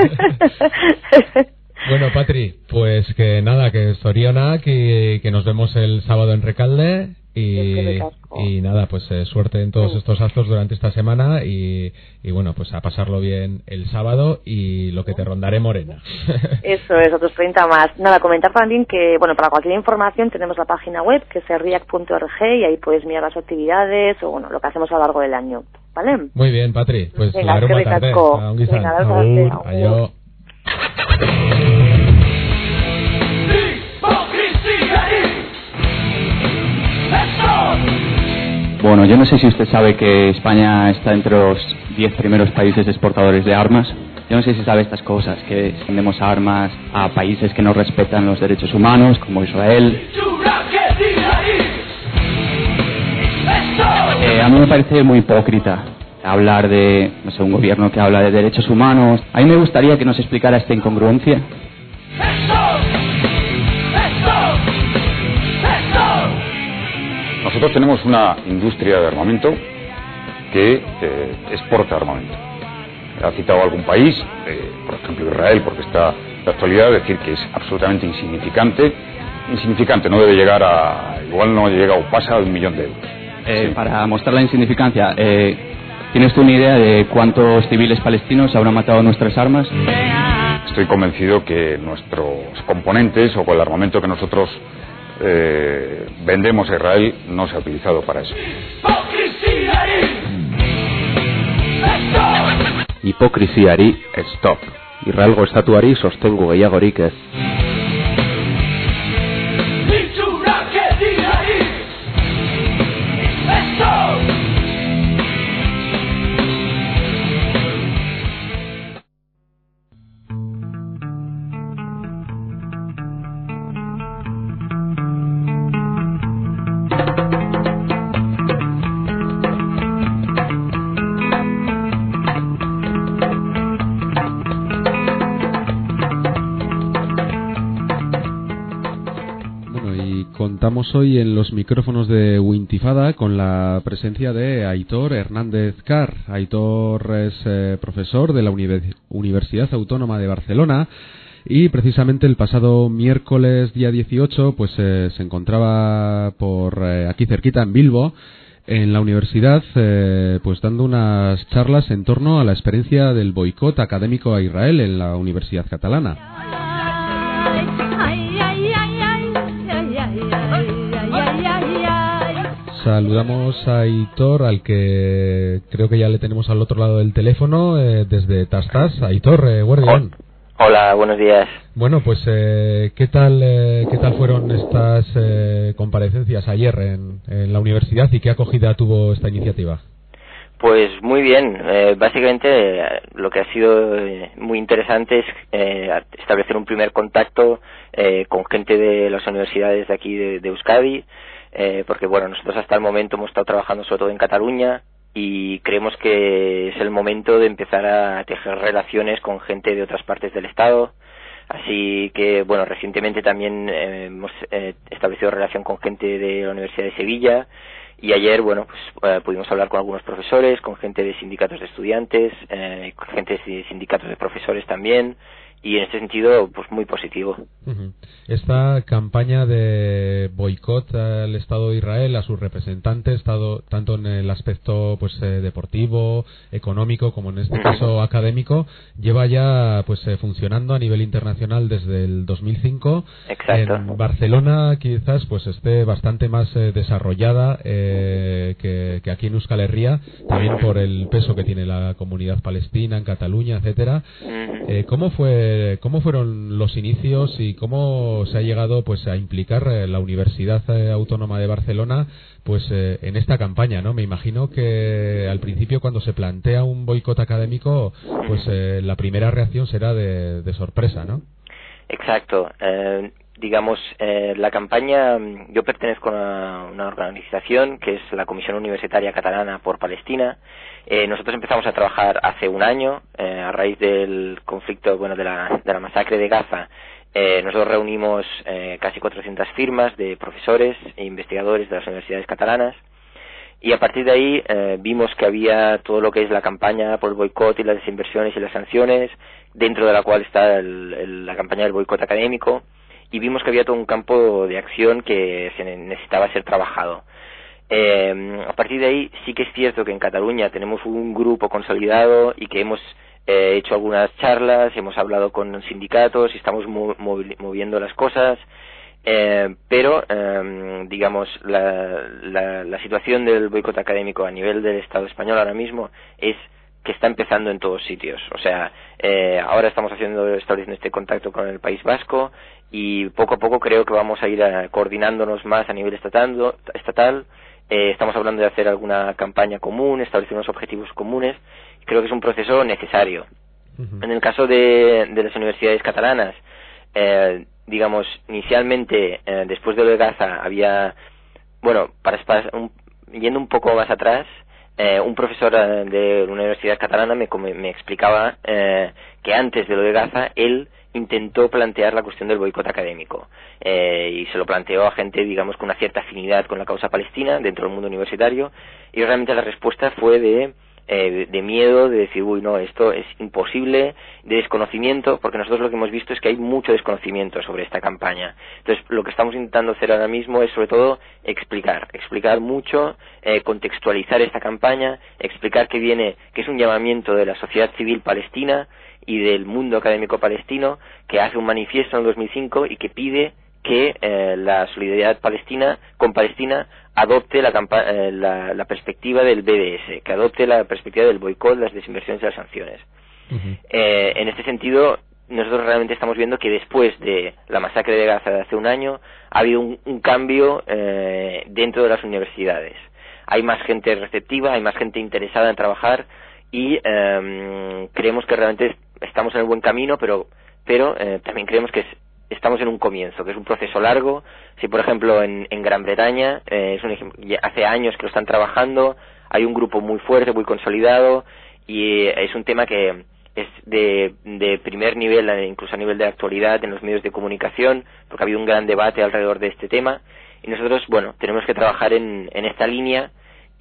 Bueno, Patri, pues que nada, que Zorionak y que nos vemos el sábado en Recalde. Y, y nada, pues eh, suerte en todos estos actos durante esta semana y, y bueno, pues a pasarlo bien el sábado y lo que te rondaré morena. Eso es, otros treinta más. Nada, comentar también que, bueno, para cualquier información tenemos la página web que es riac punto org y ahí puedes mirar las actividades o bueno, lo que hacemos a lo largo del año, ¿vale? Muy bien, Patri, pues venga, la veremos tarde. Venga, tarde. Adiós. Bueno, yo no sé si usted sabe que España está entre los diez primeros países exportadores de armas. Yo no sé si sabe estas cosas, que vendemos armas a países que no respetan los derechos humanos, como Israel. Eh, a mí me parece muy hipócrita hablar de, no sé, un gobierno que habla de derechos humanos. A mí me gustaría que nos explicara esta incongruencia. Nosotros tenemos una industria de armamento que eh, exporta armamento. Ha citado algún país, eh, por ejemplo Israel, porque está de actualidad, decir que es absolutamente insignificante. Insignificante, no debe llegar a, igual no llega o pasa de un millón de euros. Eh, sí. Para mostrar la insignificancia, eh, ¿tienes tú una idea de cuántos civiles palestinos habrán matado nuestras armas? Estoy convencido que nuestros componentes o con el armamento que nosotros Eh, vendemos a Israel no se ha utilizado para eso. Hipokrisiari stop. Israelgo estatuari sostengu gehiagorik ez. contamos hoy en los micrófonos de Wintifada con la presencia de Aitor Hernández Carr. Aitor es eh, profesor de la Univers- Universidad Autónoma de Barcelona y precisamente el pasado miércoles día dieciocho pues eh, se encontraba por eh, aquí cerquita en Bilbo en la universidad eh, pues dando unas charlas en torno a la experiencia del boicot académico a Israel en la Universidad Catalana. Saludamos a Aitor, al que creo que ya le tenemos al otro lado del teléfono, eh, desde Tastas. Aitor, eh, guardián. Hola, buenos días. Bueno, pues eh, ¿qué tal eh, qué tal fueron estas eh, comparecencias ayer en, en la universidad y qué acogida tuvo esta iniciativa? Pues muy bien. Eh, básicamente eh, lo que ha sido eh, muy interesante es eh, establecer un primer contacto eh, con gente de las universidades de aquí de, de Euskadi, eh, porque bueno, nosotros hasta el momento hemos estado trabajando sobre todo en Cataluña y creemos que es el momento de empezar a tejer relaciones con gente de otras partes del Estado. Así que, bueno, recientemente también eh, hemos eh, establecido relación con gente de la Universidad de Sevilla y ayer, bueno, pues eh, pudimos hablar con algunos profesores, con gente de sindicatos de estudiantes, eh, con gente de sindicatos de profesores también, y en ese sentido, pues muy positivo. Uh-huh. Esta campaña de boicot al Estado de Israel, a sus representantes, estado, tanto en el aspecto pues eh, deportivo, económico, como en este uh-huh. caso académico, lleva ya pues eh, funcionando a nivel internacional desde el dos mil cinco. Exacto. En Barcelona quizás pues esté bastante más eh, desarrollada eh, que, que aquí en Euskal Herria, también por el peso que tiene la comunidad palestina en Cataluña, etcétera. Uh-huh. Eh, ¿Cómo fue ¿Cómo fueron los inicios y cómo se ha llegado pues a implicar eh, la Universidad eh, Autónoma de Barcelona pues eh, en esta campaña, ¿no? Me imagino que al principio cuando se plantea un boicot académico, pues eh, la primera reacción será de, de sorpresa, ¿no? Exacto. Eh, digamos, eh, la campaña, yo pertenezco a una, una organización que es la Comisión Universitaria Catalana por Palestina. Eh, nosotros empezamos a trabajar hace un año eh, a raíz del conflicto, bueno, de la, de la masacre de Gaza. Eh, nosotros reunimos eh, casi cuatrocientas firmas de profesores e investigadores de las universidades catalanas y a partir de ahí eh, vimos que había todo lo que es la campaña por el boicot y las desinversiones y las sanciones, dentro de la cual está el, el, la campaña del boicot académico, y vimos que había todo un campo de acción que se necesitaba ser trabajado. Eh, a partir de ahí sí que es cierto que en Cataluña tenemos un grupo consolidado y que hemos eh, hecho algunas charlas, hemos hablado con sindicatos y estamos mo- moviendo las cosas, eh, pero eh, digamos la, la, la situación del boicot académico a nivel del Estado español ahora mismo es que está empezando en todos sitios. O sea, eh, ahora estamos haciendo estableciendo este contacto con el País Vasco y poco a poco creo que vamos a ir a, coordinándonos más a nivel estatal, estatal. Eh, estamos hablando de hacer alguna campaña común, establecer unos objetivos comunes. Creo que es un proceso necesario. Uh-huh. En el caso de, de las universidades catalanas, eh, digamos, inicialmente, eh, después de lo de Gaza, había, bueno, para, para un, yendo un poco más atrás, eh, un profesor de una universidad catalana me, me explicaba eh, que antes de lo de Gaza, él intentó plantear la cuestión del boicot académico eh, y se lo planteó a gente, digamos, con una cierta afinidad con la causa palestina dentro del mundo universitario, y realmente la respuesta fue de eh, de, de miedo, de decir, uy, no, esto es imposible, de desconocimiento, porque nosotros lo que hemos visto es que hay mucho desconocimiento sobre esta campaña. Entonces, lo que estamos intentando hacer ahora mismo es, sobre todo, explicar, explicar mucho, eh, contextualizar esta campaña, explicar que viene, que es un llamamiento de la sociedad civil palestina y del mundo académico palestino, que hace un manifiesto en el dos mil cinco y que pide que eh, la solidaridad palestina con Palestina adopte la, campa- eh, la, la perspectiva del B D S, que adopte la perspectiva del boicot, las desinversiones y las sanciones. Uh-huh. Eh, en este sentido, nosotros realmente estamos viendo que después de la masacre de Gaza de hace un año ha habido un, un cambio eh, dentro de las universidades. Hay más gente receptiva, hay más gente interesada en trabajar y eh, creemos que realmente estamos en el buen camino, pero pero eh, también creemos que es, estamos en un comienzo, que es un proceso largo. Si por ejemplo en, en Gran Bretaña eh, es un ejemplo, hace años que lo están trabajando, hay un grupo muy fuerte, muy consolidado, y eh, es un tema que es de, de primer nivel, incluso a nivel de actualidad en los medios de comunicación, porque ha habido un gran debate alrededor de este tema, y nosotros, bueno, tenemos que trabajar en, en esta línea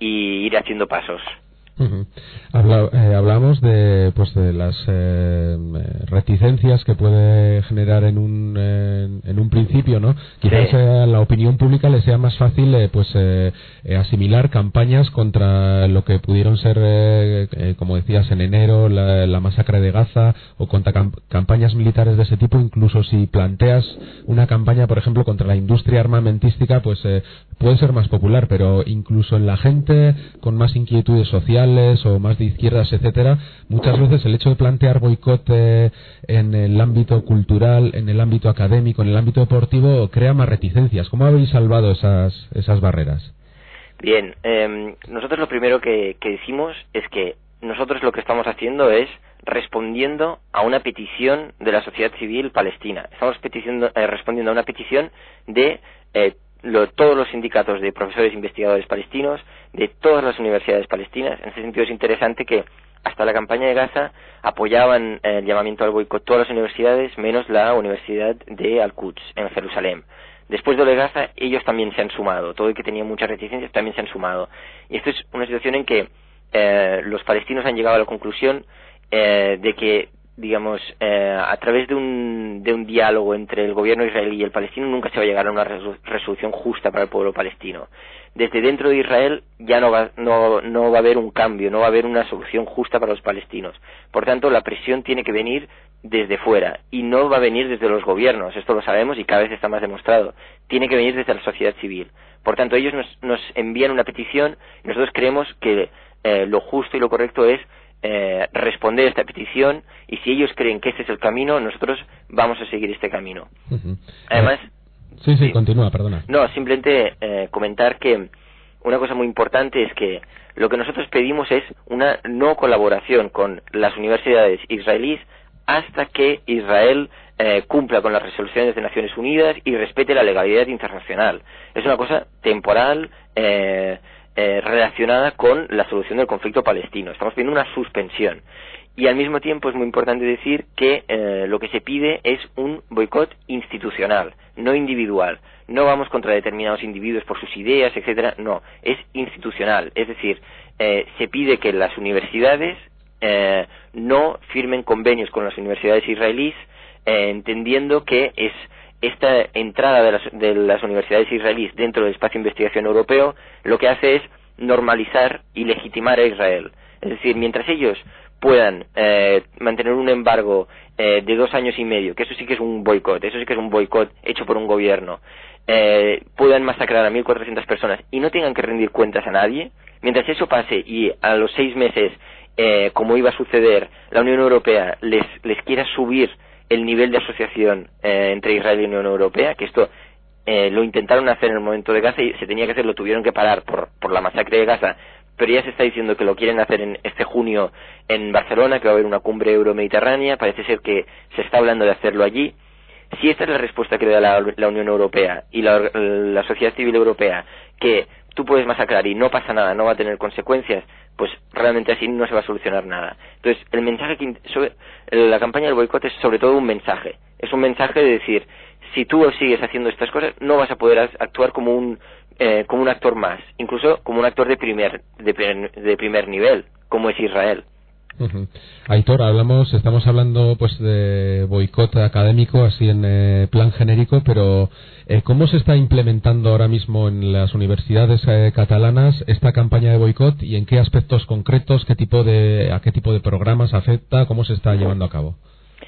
y ir haciendo pasos. Uh-huh. Habla, eh, hablamos de pues de las eh, reticencias que puede generar en un en, en un principio, ¿no? Quizás sí. eh, a la opinión pública le sea más fácil eh, pues eh, eh, asimilar campañas contra lo que pudieron ser eh, eh, como decías en enero la, la masacre de Gaza, o contra cam- campañas militares de ese tipo. Incluso si planteas una campaña, por ejemplo, contra la industria armamentística, pues eh, puede ser más popular, pero incluso en la gente con más inquietudes sociales o más de izquierdas, etcétera, muchas veces el hecho de plantear boicot eh, en el ámbito cultural, en el ámbito académico, en el ámbito deportivo, crea más reticencias. ¿Cómo habéis salvado esas esas barreras? Bien, eh, nosotros lo primero que, que decimos es que nosotros lo que estamos haciendo es respondiendo a una petición de la sociedad civil palestina. Estamos peticiando, eh, respondiendo a una petición de eh, Lo, todos los sindicatos de profesores investigadores palestinos, de todas las universidades palestinas. En ese sentido es interesante que hasta la campaña de Gaza apoyaban el llamamiento al boicot todas las universidades, menos la Universidad de Al-Quds en Jerusalén. Después de lo de Gaza, ellos también se han sumado, todo el que tenía muchas reticencias también se han sumado. Y esto es una situación en que eh, los palestinos han llegado a la conclusión eh, de que digamos, eh, a través de un, de un diálogo entre el gobierno israelí y el palestino nunca se va a llegar a una resolución justa para el pueblo palestino. Desde dentro de Israel ya no va, no, no va a haber un cambio, no va a haber una solución justa para los palestinos. Por tanto, la presión tiene que venir desde fuera y no va a venir desde los gobiernos, esto lo sabemos y cada vez está más demostrado. Tiene que venir desde la sociedad civil. Por tanto, ellos nos, nos envían una petición y nosotros creemos que eh, lo justo y lo correcto es Eh, responder a esta petición, y si ellos creen que este es el camino, nosotros vamos a seguir este camino. Uh-huh. Además, eh, sí, sí, sí, continúa, perdona. No, simplemente eh, comentar que una cosa muy importante es que lo que nosotros pedimos es una no colaboración con las universidades israelíes hasta que Israel eh, cumpla con las resoluciones de Naciones Unidas y respete la legalidad internacional. Es una cosa temporal, eh, Eh, relacionada con la solución del conflicto palestino. Estamos pidiendo una suspensión. Y al mismo tiempo es muy importante decir que eh, lo que se pide es un boicot institucional, no individual. No vamos contra determinados individuos por sus ideas, etcétera. No, es institucional. Es decir, eh, se pide que las universidades eh, no firmen convenios con las universidades israelíes, eh, entendiendo que es esta entrada de las, de las universidades israelíes dentro del espacio de investigación europeo lo que hace es normalizar y legitimar a Israel. Es decir, mientras ellos puedan eh, mantener un embargo eh, de dos años y medio, que eso sí que es un boicot, eso sí que es un boicot hecho por un gobierno, eh, puedan masacrar a mil cuatrocientas personas y no tengan que rendir cuentas a nadie, mientras eso pase y a los seis meses, eh, como iba a suceder, la Unión Europea les, les quiera subir el nivel de asociación eh, entre Israel y la Unión Europea, que esto eh, lo intentaron hacer en el momento de Gaza y se tenía que hacer, lo tuvieron que parar por, por la masacre de Gaza, pero ya se está diciendo que lo quieren hacer en este junio en Barcelona, que va a haber una cumbre euromediterránea, parece ser que se está hablando de hacerlo allí. Si esta es la respuesta que le da la, la Unión Europea y la, la sociedad civil europea, que tú puedes masacrar y no pasa nada, no va a tener consecuencias, pues realmente así no se va a solucionar nada. Entonces, el mensaje que sobre, la campaña del boicot es sobre todo un mensaje. Es un mensaje de decir, si tú sigues haciendo estas cosas, no vas a poder actuar como un eh, como un actor más, incluso como un actor de primer de, de primer nivel, como es Israel. Uh-huh. Aitor, hablamos, estamos hablando pues de boicot académico así en eh, plan genérico, pero eh, ¿cómo se está implementando ahora mismo en las universidades eh, catalanas esta campaña de boicot y en qué aspectos concretos, qué tipo de a qué tipo de programas afecta, cómo se está llevando a cabo?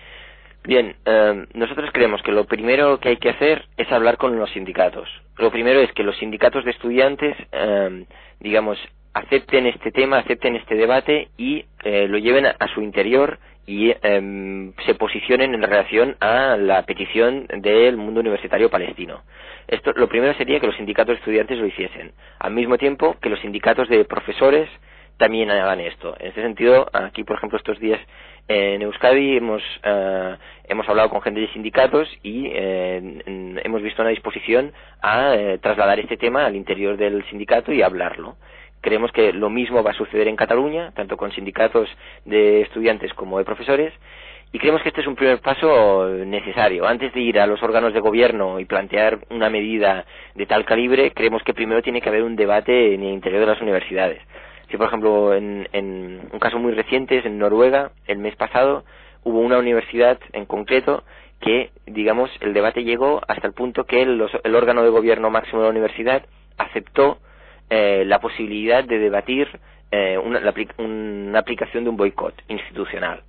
Bien, eh, nosotros creemos que lo primero que hay que hacer es hablar con los sindicatos. Lo primero es que los sindicatos de estudiantes, eh, digamos, acepten este tema, acepten este debate y eh, lo lleven a, a su interior y eh, se posicionen en relación a la petición del mundo universitario palestino. Esto, lo primero sería que los sindicatos de estudiantes lo hiciesen, al mismo tiempo que los sindicatos de profesores también hagan esto. En este sentido, aquí por ejemplo estos días en Euskadi hemos uh, hemos hablado con gente de sindicatos y eh, hemos visto una disposición a eh, trasladar este tema al interior del sindicato y hablarlo. Creemos que lo mismo va a suceder en Cataluña, tanto con sindicatos de estudiantes como de profesores, Y creemos que este es un primer paso necesario. Antes de ir a los órganos de gobierno y plantear una medida de tal calibre, creemos que primero tiene que haber un debate en el interior de las universidades. Si, por ejemplo, en, en un caso muy reciente, es en Noruega, el mes pasado, hubo una universidad en concreto que, digamos, el debate llegó hasta el punto que el, los, el órgano de gobierno máximo de la universidad aceptó eh, la posibilidad de debatir eh, una, la, una aplicación de un boicot institucional.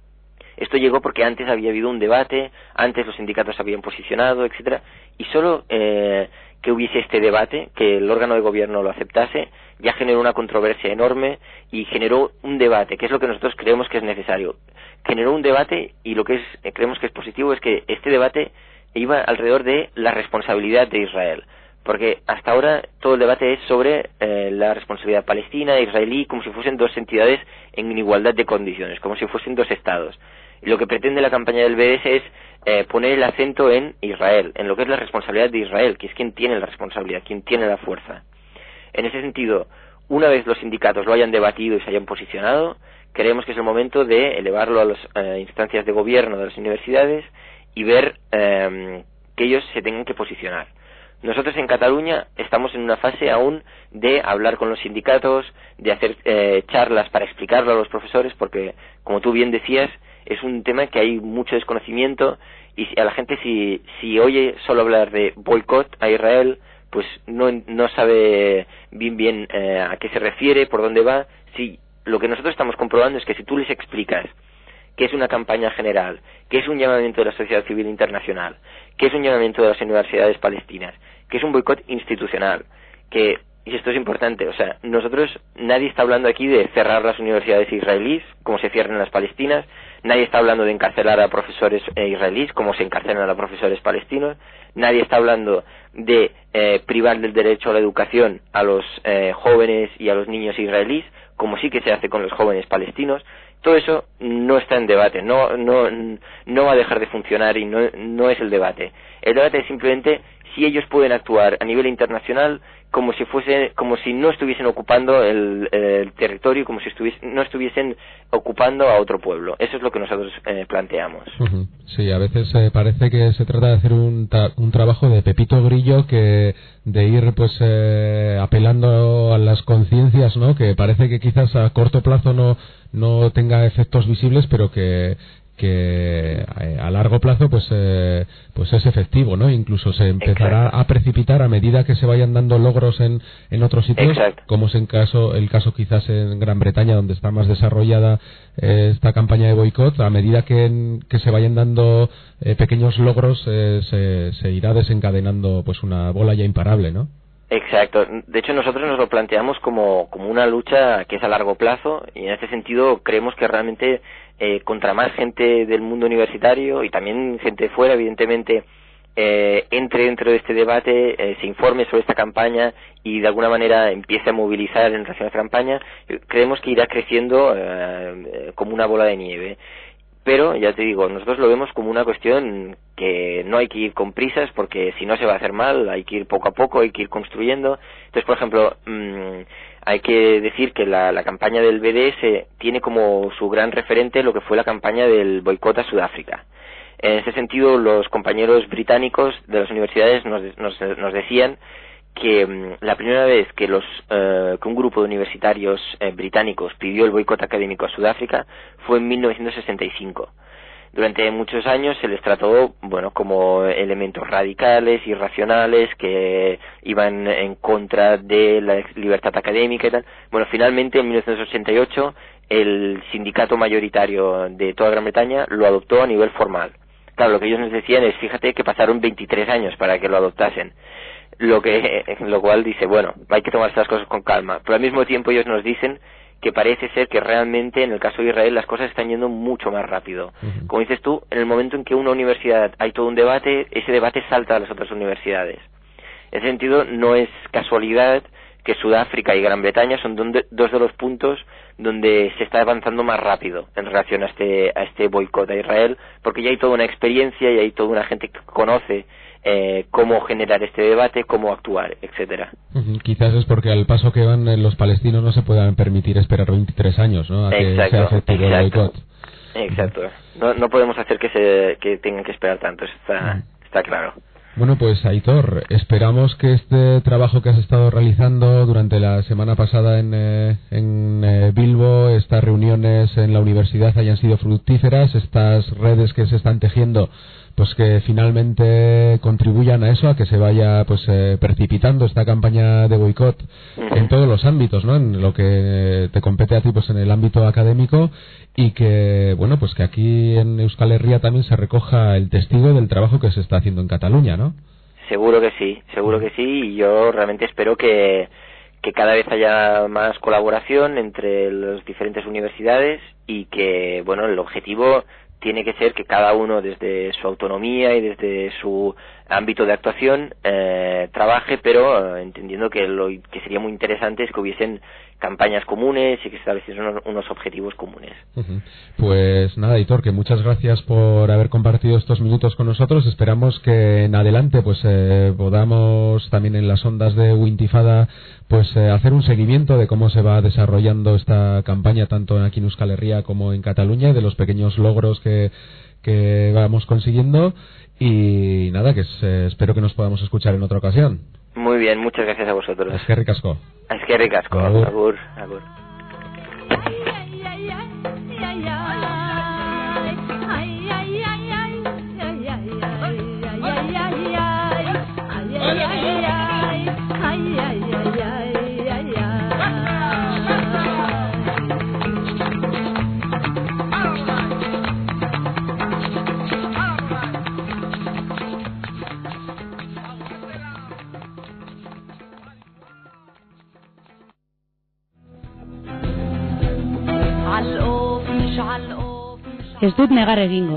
Esto llegó porque antes había habido un debate, antes los sindicatos habían posicionado, etcétera, y solo eh, que hubiese este debate, que el órgano de gobierno lo aceptase, ya generó una controversia enorme y generó un debate, que es lo que nosotros creemos que es necesario. Generó un debate y lo que es, eh, creemos que es positivo es que este debate iba alrededor de la responsabilidad de Israel, porque hasta ahora todo el debate es sobre eh, la responsabilidad palestina e israelí, como si fuesen dos entidades en igualdad de condiciones, como si fuesen dos estados. Y lo que pretende la campaña del B D S es eh, poner el acento en Israel, en lo que es la responsabilidad de Israel, que es quien tiene la responsabilidad, quien tiene la fuerza. En ese sentido, una vez los sindicatos lo hayan debatido y se hayan posicionado, creemos que es el momento de elevarlo a las eh, instancias de gobierno de las universidades y ver eh, que ellos se tengan que posicionar. Nosotros en Cataluña estamos en una fase aún de hablar con los sindicatos, de hacer eh, charlas para explicarlo a los profesores, porque, como tú bien decías, es un tema que hay mucho desconocimiento y a la gente si, si oye solo hablar de boicot a Israel, pues no, no sabe bien bien eh, a qué se refiere, por dónde va. Si lo que nosotros estamos comprobando es que si tú les explicas que es una campaña general, que es un llamamiento de la sociedad civil internacional, que es un llamamiento de las universidades palestinas, que es un boicot institucional, que, y esto es importante, o sea, nosotros, nadie está hablando aquí de cerrar las universidades israelíes, como se cierran las palestinas, nadie está hablando de encarcelar a profesores eh, israelíes, como se encarcelan a profesores palestinos, nadie está hablando de eh, privar del derecho a la educación a los eh, jóvenes y a los niños israelíes, como sí que se hace con los jóvenes palestinos. Todo eso no está en debate, no no no va a dejar de funcionar y no no es el debate. El debate es simplemente si ellos pueden actuar a nivel internacional como si fuese como si no estuviesen ocupando el, el territorio, como si estuviesen, no estuviesen ocupando a otro pueblo. Eso es lo que nosotros eh, planteamos. Uh-huh. Sí, a veces eh, parece que se trata de hacer un, ta- un trabajo de Pepito Grillo, que de ir pues eh, apelando a las conciencias, ¿no? Que parece que quizás a corto plazo no no tenga efectos visibles, pero que que a largo plazo pues eh, pues es efectivo, ¿no? Incluso se empezará Exacto. a precipitar a medida que se vayan dando logros en, en otros sitios, Exacto. como es en caso el caso quizás en Gran Bretaña, donde está más desarrollada eh, esta campaña de boicot. A medida que, en, que se vayan dando eh, pequeños logros eh, se, se irá desencadenando pues una bola ya imparable, ¿no? Exacto. De hecho, nosotros nos lo planteamos como, como una lucha que es a largo plazo, y en este sentido creemos que realmente eh, contra más gente del mundo universitario y también gente de fuera, evidentemente, eh, entre dentro de este debate, eh, se informe sobre esta campaña y de alguna manera empiece a movilizar en relación a esta campaña, creemos que irá creciendo eh, como una bola de nieve. Pero, ya te digo, nosotros lo vemos como una cuestión que no hay que ir con prisas, porque si no se va a hacer mal, hay que ir poco a poco, hay que ir construyendo. Entonces, por ejemplo, mmm, hay que decir que la, la campaña del B D S tiene como su gran referente lo que fue la campaña del boicot a Sudáfrica. En ese sentido, los compañeros británicos de las universidades nos, nos, nos decían que um, la primera vez que los uh, que un grupo de universitarios eh, británicos pidió el boicot académico a Sudáfrica fue en mil novecientos sesenta y cinco. Durante muchos años se les trató, bueno, como elementos radicales, irracionales, que iban en contra de la libertad académica y tal. Bueno, finalmente en mil novecientos ochenta y ocho el sindicato mayoritario de toda Gran Bretaña lo adoptó a nivel formal. Claro, lo que ellos nos decían es, fíjate que pasaron veintitrés años para que lo adoptasen. Lo que lo cual dice, bueno, hay que tomar estas cosas con calma, pero al mismo tiempo ellos nos dicen que parece ser que realmente en el caso de Israel las cosas están yendo mucho más rápido. Uh-huh. Como dices tú, en el momento en que una universidad hay todo un debate, ese debate salta a las otras universidades. En ese sentido, no es casualidad que Sudáfrica y Gran Bretaña son donde, dos de los puntos donde se está avanzando más rápido en relación a este a este boicot a Israel, porque ya hay toda una experiencia y hay toda una gente que conoce Eh, cómo generar este debate, cómo actuar, etcétera. Uh-huh. Quizás es porque al paso que van los palestinos no se puedan permitir esperar veintitrés años, ¿no? A que exacto, sea efectivo el boicot. Exacto. No, no podemos hacer que se que tengan que esperar tanto, eso está, está claro. Bueno, pues Aitor, esperamos que este trabajo que has estado realizando durante la semana pasada en, eh, en eh, Bilbo, estas reuniones en la universidad hayan sido fructíferas, estas redes que se están tejiendo, pues que finalmente contribuyan a eso, a que se vaya pues eh, precipitando esta campaña de boicot uh-huh. en todos los ámbitos, ¿no? En lo que te compete a ti, pues en el ámbito académico, y que, bueno, pues que aquí en Euskal Herria también se recoja el testigo del trabajo que se está haciendo en Cataluña, ¿no? Seguro que sí, seguro que sí, y yo realmente espero que, que cada vez haya más colaboración entre las diferentes universidades y que, bueno, el objetivo tiene que ser que cada uno desde su autonomía y desde su ámbito de actuación eh, trabaje, pero eh, entendiendo que lo que sería muy interesante es que hubiesen campañas comunes y que se estableciesen unos, unos objetivos comunes. Uh-huh. Pues nada, Aitor, que muchas gracias por haber compartido estos minutos con nosotros. Esperamos que en adelante pues eh, podamos también en las ondas de Wintifada pues eh, hacer un seguimiento de cómo se va desarrollando esta campaña tanto aquí en Euskal Herria como en Cataluña, y de los pequeños logros que, que vamos consiguiendo. Y nada, que eh, espero que nos podamos escuchar en otra ocasión. Muy bien, muchas gracias a vosotros. Eskerrik asko. Eskerrik asko. Agur. Agur. Agur. Ez dut negar egingo.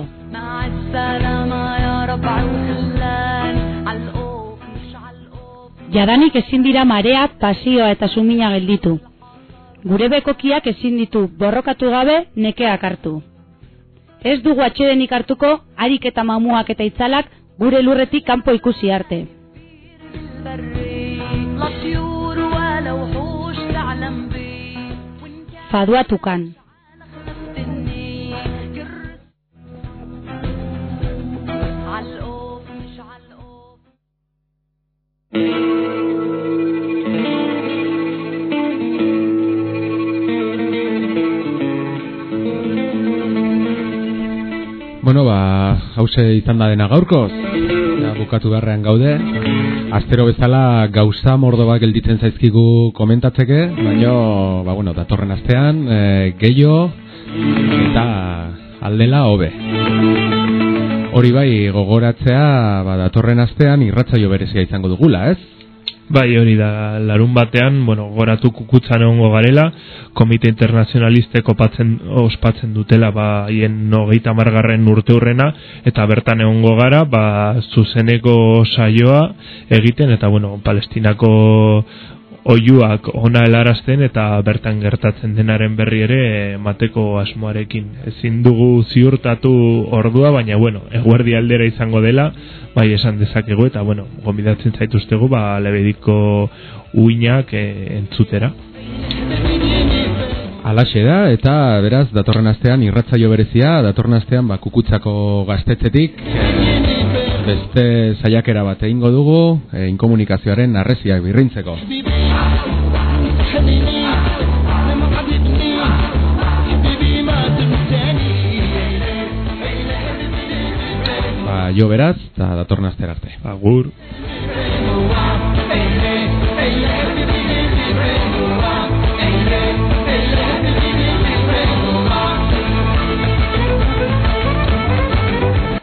Jadanik ezin dira marea, pasioa eta sumina gelditu. Gure bekokiak ezin ditu borrokatu gabe nekeak hartu. Ez dugu atsedenik hartuko, harik eta mamuak eta itzalak gure lurretik kanpo ikusi arte. Faduatukan. Bueno, ba, hause izan da dena gaurkoz. Ja, bukatu beharrean gaude. Astero bezala gauza mordo bat gelditzen zaizkigu komentatzeke, baina, ba, bueno, datorren astean, e, gehiago eta aldela hobe. Hori bai, gogoratzea, ba, datorren astean irratsaio berezia izango dugula, ez? Bai, hori da, larun batean, bueno, goratu kukutzan egongo garela, Komite Internazionalisteko patzen, ospatzen dutela, ba, hien hogeita hamargarren urteurrena, eta bertan egongo gara, ba, zuzeneko saioa egiten, eta, bueno, Palestinako oiuak ona helarazten eta bertan gertatzen denaren berri ere emateko asmoarekin. Ezin dugu ziurtatu ordua, baina bueno, eguerdi aldera izango dela, bai esan dezakegu, eta bueno, gonbidatzen zaituztegu ba lebediko uinak e, entzutera. Alaxe da, eta beraz datorren astean irratsaio berezia, datorren astean ba Kukutzako gaztetzetik beste saiakera bat egingo dugu, e, inkomunikazioaren harresiak birrintzeko. Ba, jo beraz, eta datorren astera arte. Agur.